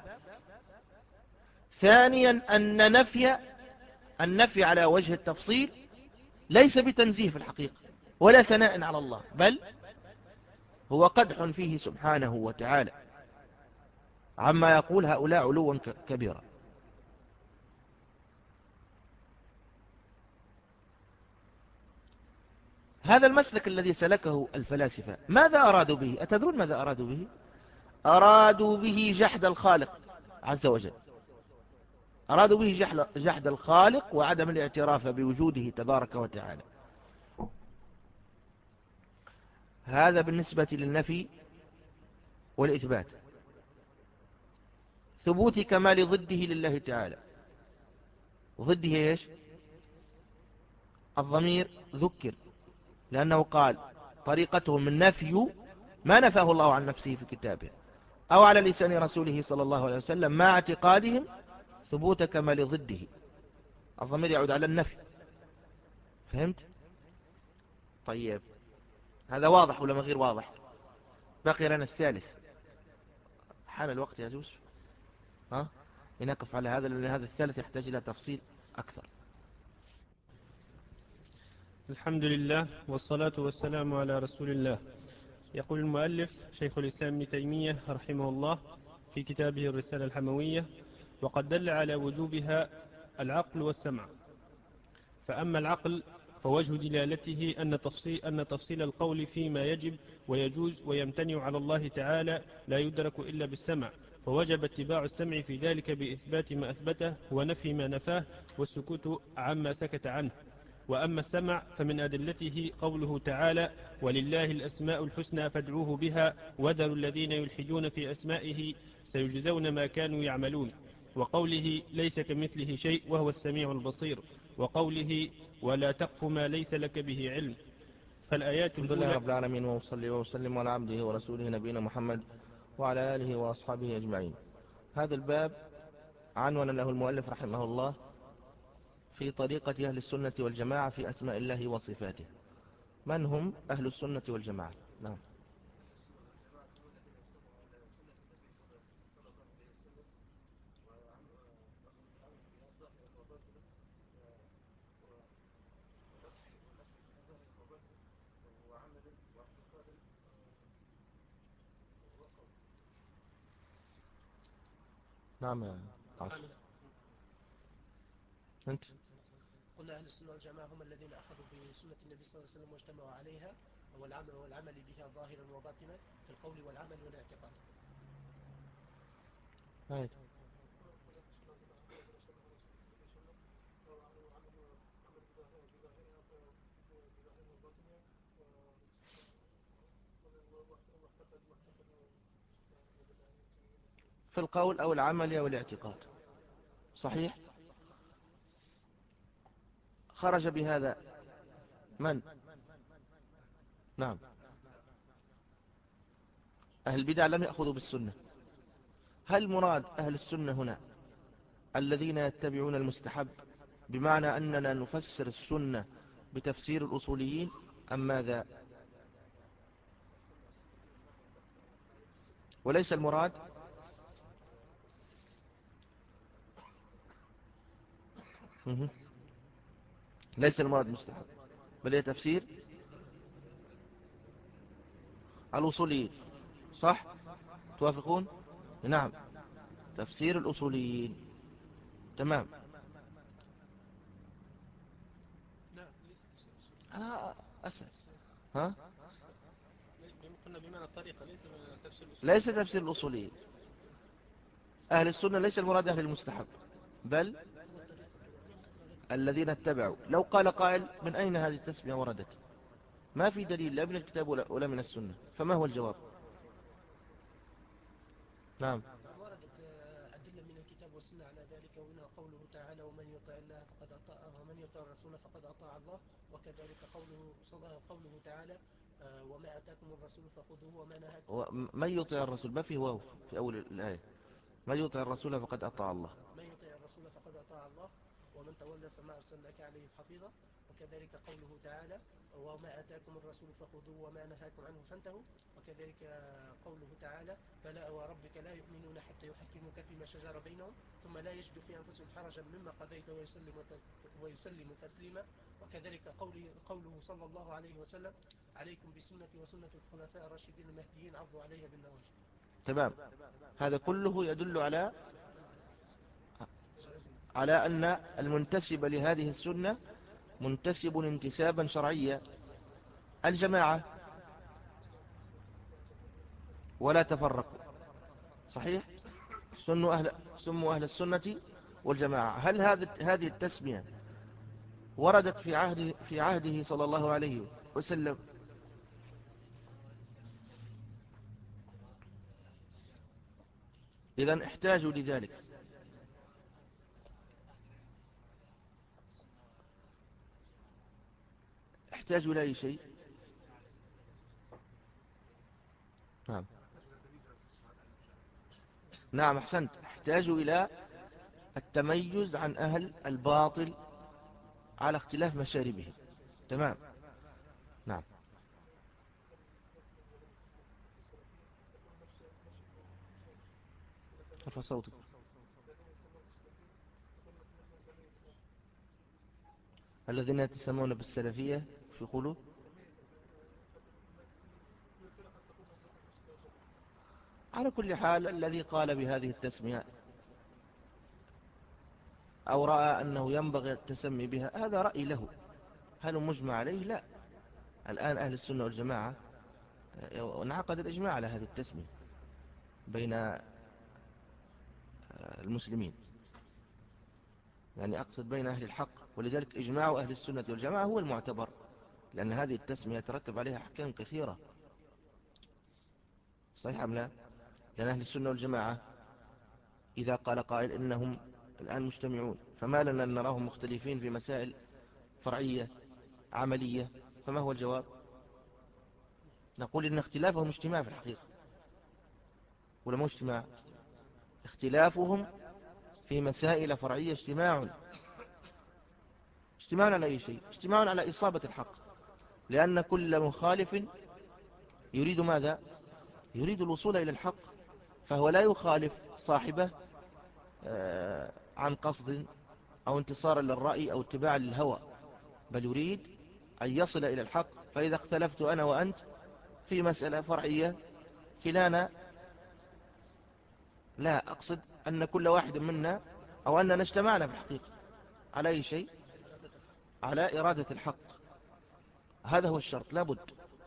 ثانيا أن نفي النفي على وجه التفصيل ليس بتنزيه في الحقيقة ولا ثناء على الله، بل هو قدح فيه سبحانه وتعالى عما يقول هؤلاء علوا كبيرا. هذا المسلك الذي سلكه الفلاسفة ماذا أرادوا به؟ أتدرون ماذا أرادوا به؟ أرادوا به جحد الخالق عز وجل، أرادوا به جحد الخالق وعدم الاعتراف بوجوده تبارك وتعالى. هذا بالنسبة للنفي والإثبات. ثبوت كمال ضده لله تعالى، ضده إيش؟ الضمير ذكر، لأنه قال طريقتهم من نفي ما نفاه الله عن نفسه في كتابه أو على لسان رسوله صلى الله عليه وسلم مع اعتقادهم ثبوت كمال ضده. الضمير يعود على النفي. فهمت؟ طيب، هذا واضح ولا ما غير واضح؟ بقي لنا الثالث. حان الوقت يا يوسف، ها لنقف على هذا، لأن هذا الثالث يحتاج إلى تفصيل أكثر. الحمد لله والصلاة والسلام على رسول الله. يقول المؤلف شيخ الإسلام ابن تيمية رحمه الله في كتابه الرسالة الحموية: وقد دل على وجوبها العقل والسمع. فأما العقل فوجه دلالته أن تفصيل, أن تفصيل القول فيما يجب ويجوز ويمتنع على الله تعالى لا يدرك إلا بالسمع، فوجب اتباع السمع في ذلك بإثبات ما أثبته ونفي ما نفاه والسكوت عما سكت عنه. وأما السمع فمن أدلته قوله تعالى: ولله الأسماء الحسنى فادعوه بها وذروا الذين يلحدون في أسمائه سيجزون ما كانوا يعملون. وقوله ليس كمثله شيء وهو السميع البصير. وقوله ولا تقف ما ليس لك به علم. فالآيات الحمد لله الأولى. رب العالمين، وصلي وسلم على عبده ورسوله نبينا محمد وعلى آله وأصحابه أجمعين. هذا الباب عنوان له المؤلف رحمه الله في طريقة أهل السنة والجماعة في أسماء الله وصفاته. من هم أهل السنة والجماعة؟ نعم. نعم يا عاصم. أنت قلنا أهل السنة والجماعة هم الذين أخذوا بسنة النبي صلى الله عليه وسلم واجتمعوا عليها والعمل, والعمل بها ظاهرا وباطنا في القول والعمل والاعتقاد. هاي. في القول أو العمل أو الاعتقاد. صحيح. خرج بهذا من؟ نعم. أهل البدع لم يأخذوا بالسنة. هل مراد أهل السنة هنا الذين يتبعون المستحب بمعنى أننا نفسر السنة بتفسير الأصوليين أم ماذا؟ وليس المراد ليس المراد مستحب، بل هي تفسير الأصوليين. صح؟ توافقون؟ نعم، تفسير الأصوليين. تمام. أنا أسأل. ها؟ قلنا بمعنى الطريقة ليس بمعنى تفسير الأصول. ليس تفسير الأصوليين. أهل السنة ليس المراد أهل المستحب، بل الذين اتبعوا. لو قال قائل من أين هذه التسمية وردت؟ ما في دليل لا من الكتاب ولا من السنة، فما هو الجواب؟ نعم. وردت أدلة من الكتاب والسنة على ذلك، ومنها قوله تعالى ومن يطع الله فقد أطاع ومن يطع الرسول فقد أطاع الله، وكذلك قوله قوله تعالى وما أتاكم الرسول فخذوه وما نهاكم. من يطع الرسول ما فيه واو في أول الآية، من يطع الرسول فقد أطاع الله. من يطع الرسول فقد أطاع الله ومن تولى فما أرسلناك عليهم حفيظا. وكذلك قوله تعالى وما آتاكم الرسول فخذوه وما نهاكم عنه فانتهوا. وكذلك قوله تعالى فلا وربك لا يؤمنون حتى يحكموك فيما شجر بينهم ثم لا يجدوا في أنفسهم حرجا مما قضيت ويسلموا ويسلموا تسليما. وكذلك قوله, قوله صلى الله عليه وسلم عليكم بسنتي وسنة الخلفاء الراشدين المهديين عضوا عليها بالنواجذ. تمام. هذا كله يدل على على أن المنتسب لهذه السنة منتسب انتسابا شرعيا. الجماعة ولا تفرقوا، صحيح؟ سموا أهل, سموا أهل السنة والجماعة. هل هذه التسمية وردت في عهده, في عهده صلى الله عليه وسلم؟ إذن احتاجوا لذلك. احتاجوا إلى أي شيء؟ نعم نعم أحسنت، احتاجوا إلى التميز عن أهل الباطل على اختلاف مشاربه. تمام. نعم. ارفع صوتك. الذين يتسمون بالسلفية في قلوب على كل حال الذي قال بهذه التسمية أو رأى أنه ينبغي التسمي بها هذا رأي له. هل مجمع عليه؟ لا. الآن أهل السنة والجماعة انعقد الإجماع على هذه التسمية بين المسلمين، يعني أقصد بين أهل الحق، ولذلك إجماع أهل السنة والجماعة هو المعتبر، لأن هذه التسمية يترتب عليها أحكام كثيرة. صحيح أم لا؟ لأن أهل السنة والجماعة إذا قال قائل إنهم الآن مجتمعون، فما لنا أن نراهم مختلفين في مسائل فرعية عملية، فما هو الجواب؟ نقول إن اختلافهم اجتماع في الحقيقة، ولا مو اجتماع؟ اختلافهم في مسائل فرعية اجتماع. اجتماع على أي شيء؟ اجتماع على إصابة الحق، لأن كل مخالف يريد ماذا؟ يريد الوصول إلى الحق، فهو لا يخالف صاحبه عن قصد أو انتصارا للرأي أو اتباعا للهوى، بل يريد أن يصل إلى الحق. فإذا اختلفت أنا وأنت في مسألة فرعية كلانا، لا أقصد أن كل واحد منا أو أننا اجتمعنا في الحقيقة على أي شيء؟ على إرادة الحق. هذا هو الشرط لابد.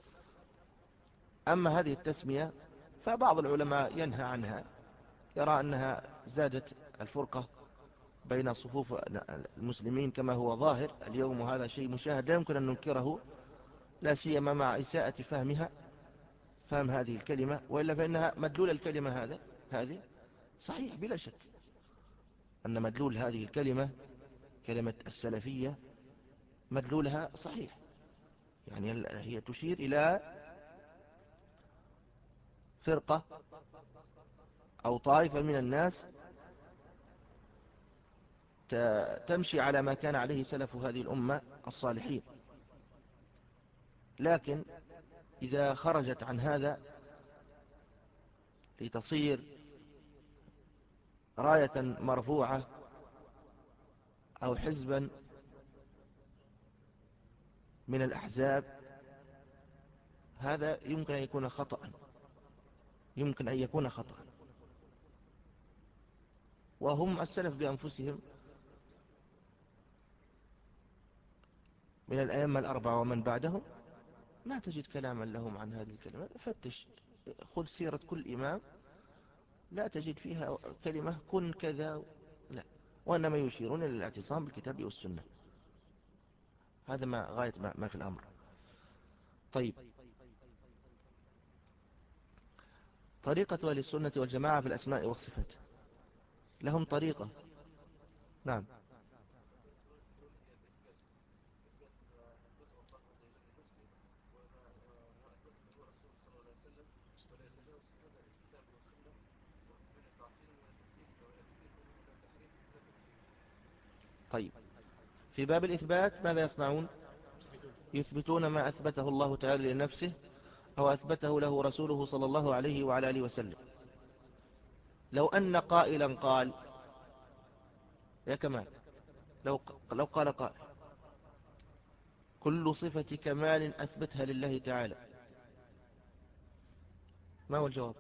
أما هذه التسمية فبعض العلماء ينهى عنها، يرى أنها زادت الفرقة بين صفوف المسلمين كما هو ظاهر اليوم، وهذا شيء مشاهد لا يمكن أن ننكره، لا سيما مع إساءة فهمها فهم هذه الكلمة، وإلا فإنها مدلول الكلمة هذا هذه صحيح بلا شك أن مدلول هذه الكلمة كلمة السلفية مدلولها صحيح، يعني هي تشير إلى فرقة أو طائفة من الناس تمشي على ما كان عليه سلف هذه الأمة الصالحين. لكن إذا خرجت عن هذا لتصير راية مرفوعة أو حزبا من الأحزاب، هذا يمكن أن يكون خطأ، يمكن أن يكون خطأ. وهم السلف بأنفسهم من الأئمة الأربعة ومن بعدهم ما تجد كلاما لهم عن هذه الكلمات. فتش، خذ سيرة كل إمام، لا تجد فيها كلمة كن كذا، لا، وإنما يشيرون إلى الاعتصام بالكتاب والسنة. هذا ما غاية ما, ما في الأمر. طيب، طريقة أهل السنة والجماعة في الأسماء والصفات، لهم طريقة. نعم. طيب، في باب الإثبات ماذا يصنعون؟ يثبتون ما أثبته الله تعالى لنفسه أو أثبته له رسوله صلى الله عليه وعلى آله وسلم. لو أن قائلا قال يا كمال، لو, لو قال قائل كل صفة كمال أثبتها لله تعالى، ما هو الجواب؟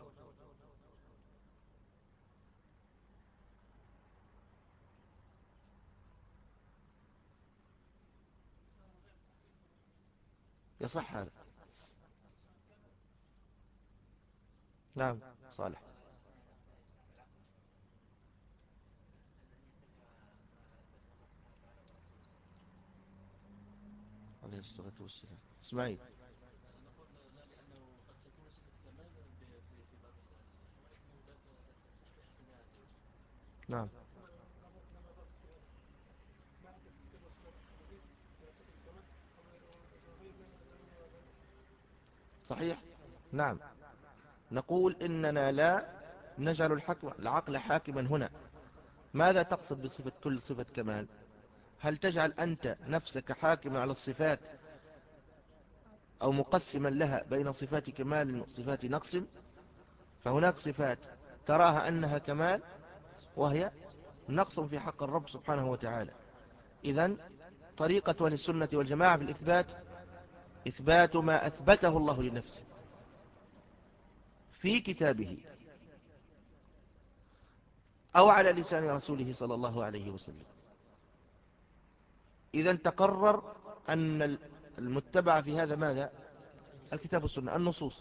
يصح هذا؟ نعم صالح. عليه الصلاة والسلام. اسمعي. نقول لا، لأنه قد تكون صفة كمال في في بعض الأحوال، ولكنه لا تصح في حق الله عز وجل. نعم. لما ضرب في هذا ما عندك في الكتاب والسنة الحديث صفة الكمال وغير ذلك. صحيح. نعم. نقول إننا لا نجعل الحكم العقل حاكما هنا. ماذا تقصد بصفة كل صفة كمال؟ هل تجعل أنت نفسك حاكما على الصفات أو مقسما لها بين صفات كمال وصفات نقص؟ فهناك صفات تراها أنها كمال وهي نقص في حق الرب سبحانه وتعالى. إذن طريقة أهل السنة والجماعة في الإثبات إثبات ما أثبته الله لنفسه في كتابه أو على لسان رسوله صلى الله عليه وسلم. إذن تقرر أن المتبع في هذا ماذا؟ الكتاب والسنة، النصوص.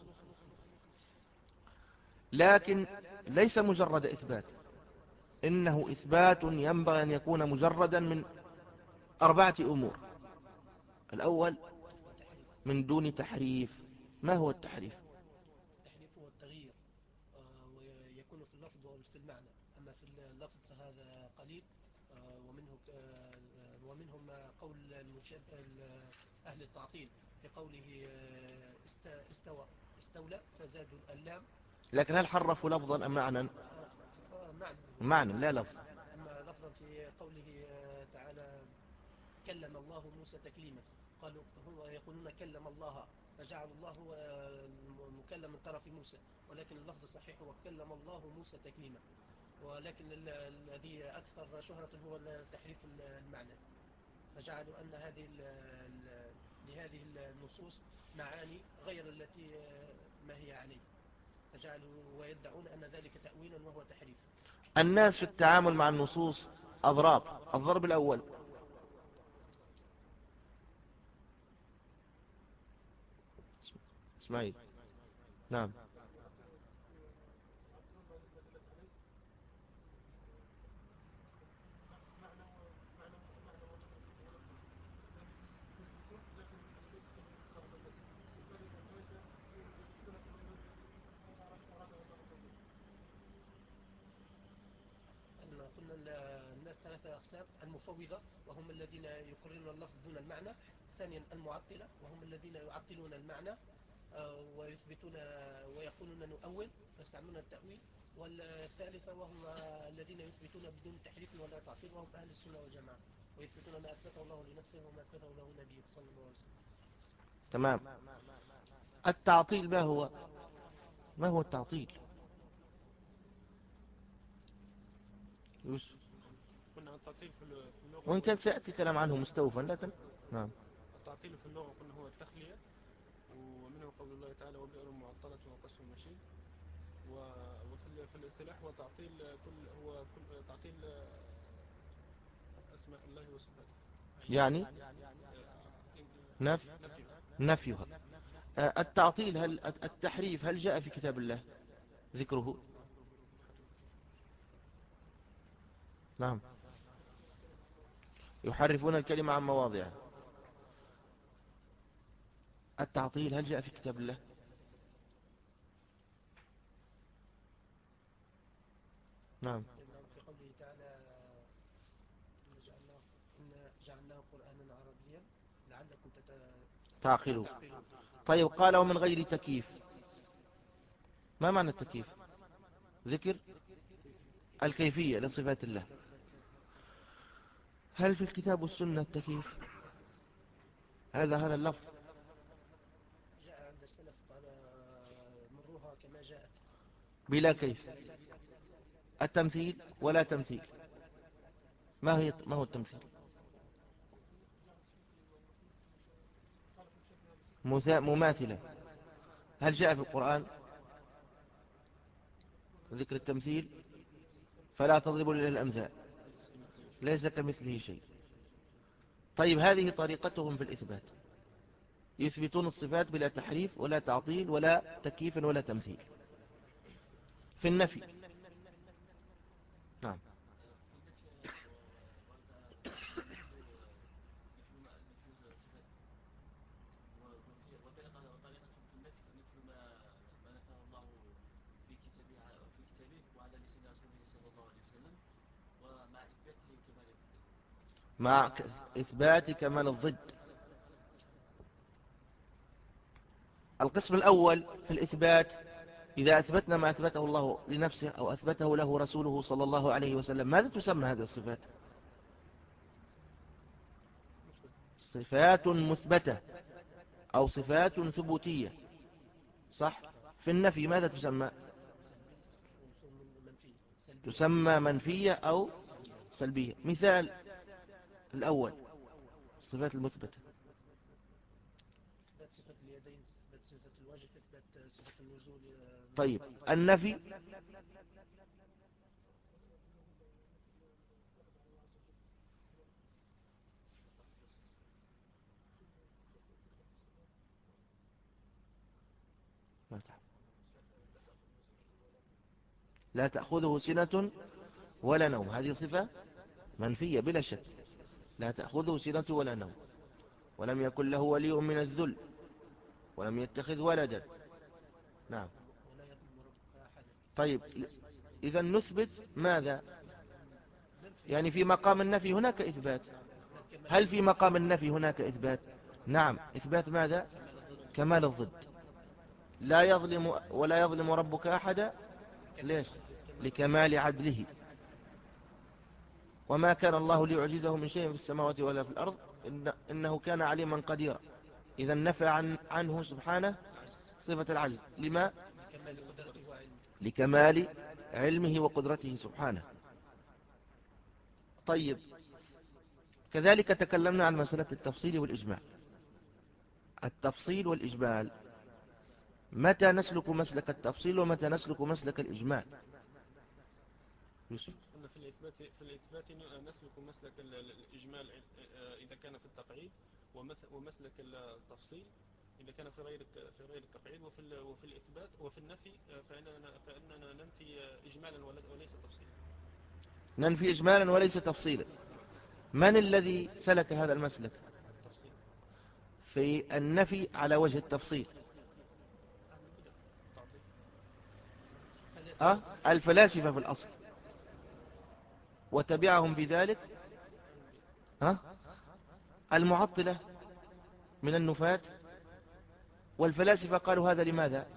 لكن ليس مجرد إثبات، إنه إثبات ينبغي أن يكون مجردا من أربعة أمور. الأول من دون تحريف. ما هو التحريف؟ التحريف هو التغيير، آه، ويكون في اللفظ وفي المعنى. أما في اللفظ فهذا قليل، آه، ومنه آه، ومنهم قول المجد أهل التعطيل في قوله آه، استوى استولى فزادوا اللام. لكن هل حرفوا لفظا أم معنى؟ آه، معنى. معنى لا لفظ. أما لفظا في قوله آه، تعالى كلم الله موسى تكليما، قالوا هو يقولون كلم الله، فجعل الله المكلم من طرف موسى، ولكن اللفظ الصحيح هو كلم الله موسى تكليما. ولكن الذي أكثر شهرة هو تحريف المعنى، فجعلوا أن هذه لهذه النصوص معاني غير التي ما هي عليه، فجعلوا ويدعون أن ذلك تأويل وهو تحريف. الناس في التعامل مع النصوص أضراب. الضرب الأول اسماعيل. نعم. أن قلنا الناس ثلاثة أقسام: المفوضة وهم الذين يقررون اللفظ دون المعنى، ثانيا المعطلة وهم الذين يعطلون المعنى ويثبتون ويقولون نؤول ويستعملون التأويل، والثالثة وهم الذين يثبتون بدون تحريف ولا تعطيل وهم أهل السنة والجماعة، ويثبتون ما أثبته الله لنفسه وما أثبته له نبيه صلى الله عليه وسلم. تمام. التعطيل ما هو؟ ما هو التعطيل يوسف؟ قلنا التعطيل في اللغة، وإن كان سيأتي كلام عنه مستوفا، لكن نعم. التعطيل في اللغة قلنا هو التخلية، ومنه قول الله تعالى وبئر معطلة وقصر مشيد. وفي الاصطلاح هو تعطيل كل هو كل تعطيل أسماء الله وصفاته، يعني نف نفيها. نفيها. آه، التعطيل، هل التحريف هل جاء في كتاب الله ذكره؟ نعم، يحرفون الكلمة عن مواضعه. التعطيل هل جاء في كتاب الله؟ نعم. في قوله تعالى إن جعلناه, إن جعلناه قرآنا عربيا لعلكم تعقلوا. تعقلون. طيب قال ومن غير تكييف، ما معنى التكييف؟ ذكر الكيفية لصفات الله. هل في الكتاب والسنة التكييف؟ هذا هذا اللفظ جاء عند السلف قال مروها كما جاءت بلا كيف. التمثيل ولا تمثيل، ما هي ما هو التمثيل؟ مثا- مماثلة. هل جاء في القرآن ذكر التمثيل؟ فلا تضربوا لله الأمثال ليس كمثله شيء. طيب هذه طريقتهم في الإثبات، يثبتون الصفات بلا تحريف ولا تعطيل ولا تكييف ولا تمثيل. في النفي نعم. مع إثبات كمال الضد. القسم الأول في الإثبات، إذا أثبتنا ما أثبته الله لنفسه أو أثبته له رسوله صلى الله عليه وسلم، ماذا تسمى هذه الصفات؟ صفات مثبتة أو صفات ثبوتية، صح؟ في النفي ماذا تسمى؟ تسمى منفية أو سلبية. مثال الأول الصفات المثبتة. إثبات صفة اليدين، إثبات صفة الوجه، إثبات صفة النزول. طيب النفي؟ لا تأخذه سنة ولا نوم، هذه صفة منفية بلا شك. لا تأخذه سنة ولا نوم، ولم يكن له ولي من الذل، ولم يتخذ ولدا. نعم. ولا يظلم ربك أحدا. طيب إذا نثبت ماذا؟ يعني في مقام النفي هناك إثبات. هل في مقام النفي هناك إثبات؟ نعم. إثبات ماذا؟ كمال الضد. لا يظلم ولا يظلم ربك أحدا. ليش؟ لكمال عدله. وما كان الله ليعجزه من شيء في السماوات ولا في الأرض إن إنه كان عليما قديرا. إذا نفى عن عنه سبحانه صفة العجز. لما؟ لكمال قدرته وعلمه. لكمال علمه وقدرته سبحانه. طيب كذلك تكلمنا عن مسألة التفصيل والإجمال. التفصيل والإجمال، متى نسلك مسلك التفصيل ومتى نسلك مسلك الإجمال؟ يوسف. قلنا في الإثبات في الإثبات نسلك مسلك الإجمال إذا كان في التقعيد، ومسلك التفصيل إذا كان في غير في غير التقعيد. وفي وفي الإثبات وفي النفي فإننا فإننا ننفي إجمالا وليس تفصيلا. ننفي إجمالا وليس تفصيلا. من الذي سلك هذا المسلك في النفي على وجه التفصيل؟ أه؟ الفلاسفة في الأصل، وتبعهم بذلك أه؟ المعطلة من النفاة. والفلاسفة قالوا هذا لماذا؟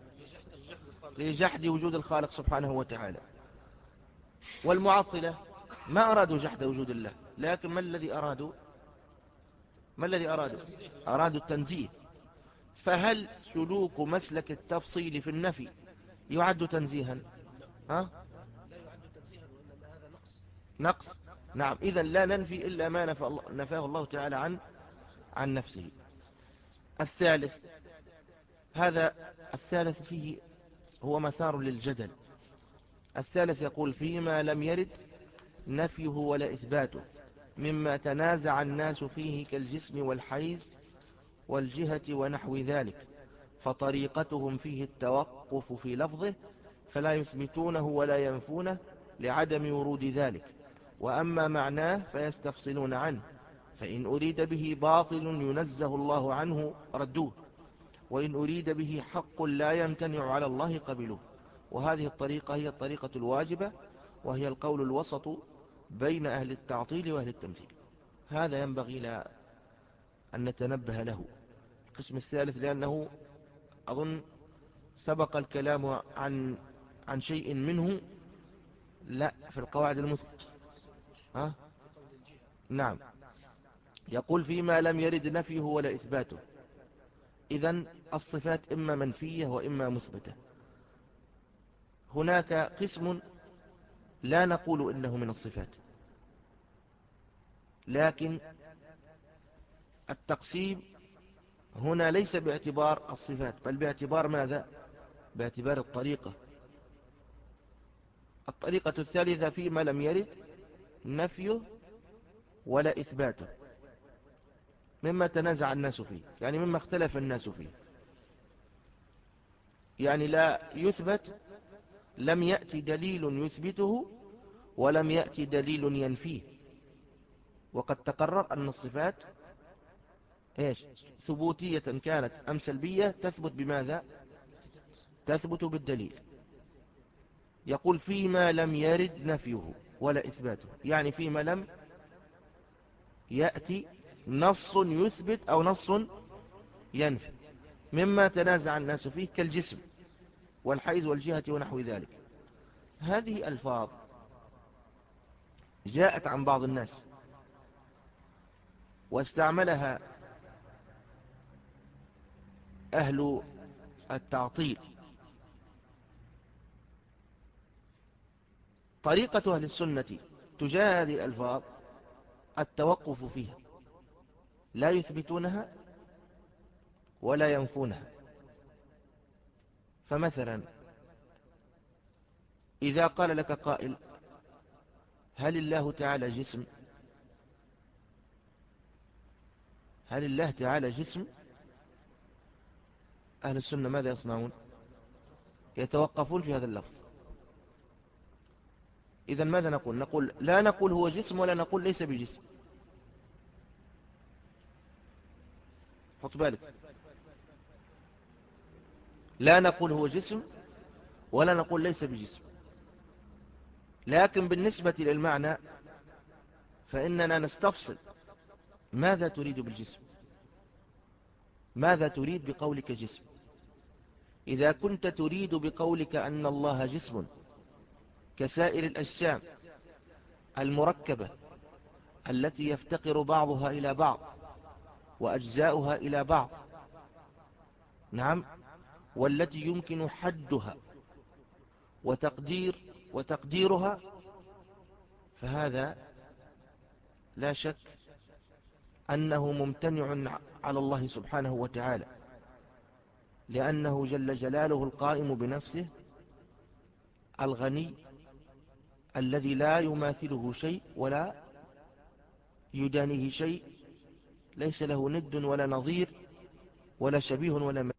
لجحد وجود الخالق سبحانه وتعالى. والمعطلة ما أرادوا جحد وجود الله، لكن ما الذي أرادوا؟ ما الذي أرادوا؟ أرادوا التنزيه. فهل سلوك مسلك التفصيل في النفي يعد تنزيها؟ ها؟ لا يعد تنزيها، وإنما هذا نقص. نقص. نعم. إذن لا ننفي إلا ما نفاه الله تعالى عن عن نفسه. الثالث، هذا الثالث فيه هو مثار للجدل. الثالث يقول فيما لم يرد نفيه ولا إثباته مما تنازع الناس فيه كالجسم والحيز والجهة ونحو ذلك، فطريقتهم فيه التوقف في لفظه فلا يثبتونه ولا ينفونه لعدم ورود ذلك، وأما معناه فيستفصلون عنه، فإن أريد به باطل ينزه الله عنه ردوه، وإن أريد به حق لا يمتنع على الله قبلوه. وهذه الطريقة هي الطريقة الواجبة، وهي القول الوسط بين أهل التعطيل وأهل التمثيل. هذا ينبغي لا أن نتنبه له. القسم الثالث لأنه أظن سبق الكلام عن عن شيء منه، لا في القواعد المثلى. ها؟ نعم. يقول فيما لم يرد نفيه ولا إثباته. إذن الصفات إما منفية وإما مثبتة. هناك قسم لا نقول إنه من الصفات، لكن التقسيم هنا ليس باعتبار الصفات، بل باعتبار ماذا؟ باعتبار الطريقة. الطريقة الثالثة فيما لم يرد نفيه ولا إثباته، مما تنازع الناس فيه، يعني مما اختلف الناس فيه. يعني لا يثبت، لم يأتي دليل يثبته ولم يأتي دليل ينفيه. وقد تقرر أن الصفات إيش؟ ثبوتية كانت أم سلبية تثبت بماذا؟ تثبت بالدليل. يقول فيما لم يرد نفيه ولا إثباته، يعني فيما لم يأتي نص يثبت أو نص ينفي، مما تنازع الناس فيه كالجسم والحيز والجهة ونحو ذلك. هذه ألفاظ جاءت عن بعض الناس واستعملها أهل التعطيل. طريقة أهل السنة تجاه هذه الألفاظ التوقف فيها، لا يثبتونها ولا ينفونها. فمثلا إذا قال لك قائل هل الله تعالى جسم؟ هل الله تعالى جسم؟ أهل السنة ماذا يصنعون؟ يتوقفون في هذا اللفظ. إذن ماذا نقول؟ نقول لا نقول هو جسم ولا نقول ليس بجسم. حط بالك، لا نقول هو جسم ولا نقول ليس بجسم، لكن بالنسبة للمعنى فإننا نستفصل ماذا تريد بالجسم، ماذا تريد بقولك جسم. إذا كنت تريد بقولك أن الله جسم كسائر الأجسام المركبة التي يفتقر بعضها إلى بعض وأجزاؤها إلى بعض، نعم، والتي يمكن حدها وتقدير وتقديرها، فهذا لا شك أنه ممتنع على الله سبحانه وتعالى، لأنه جل جلاله القائم بنفسه الغني الذي لا يماثله شيء ولا يدانيه شيء، ليس له ند ولا نظير ولا شبيه ولا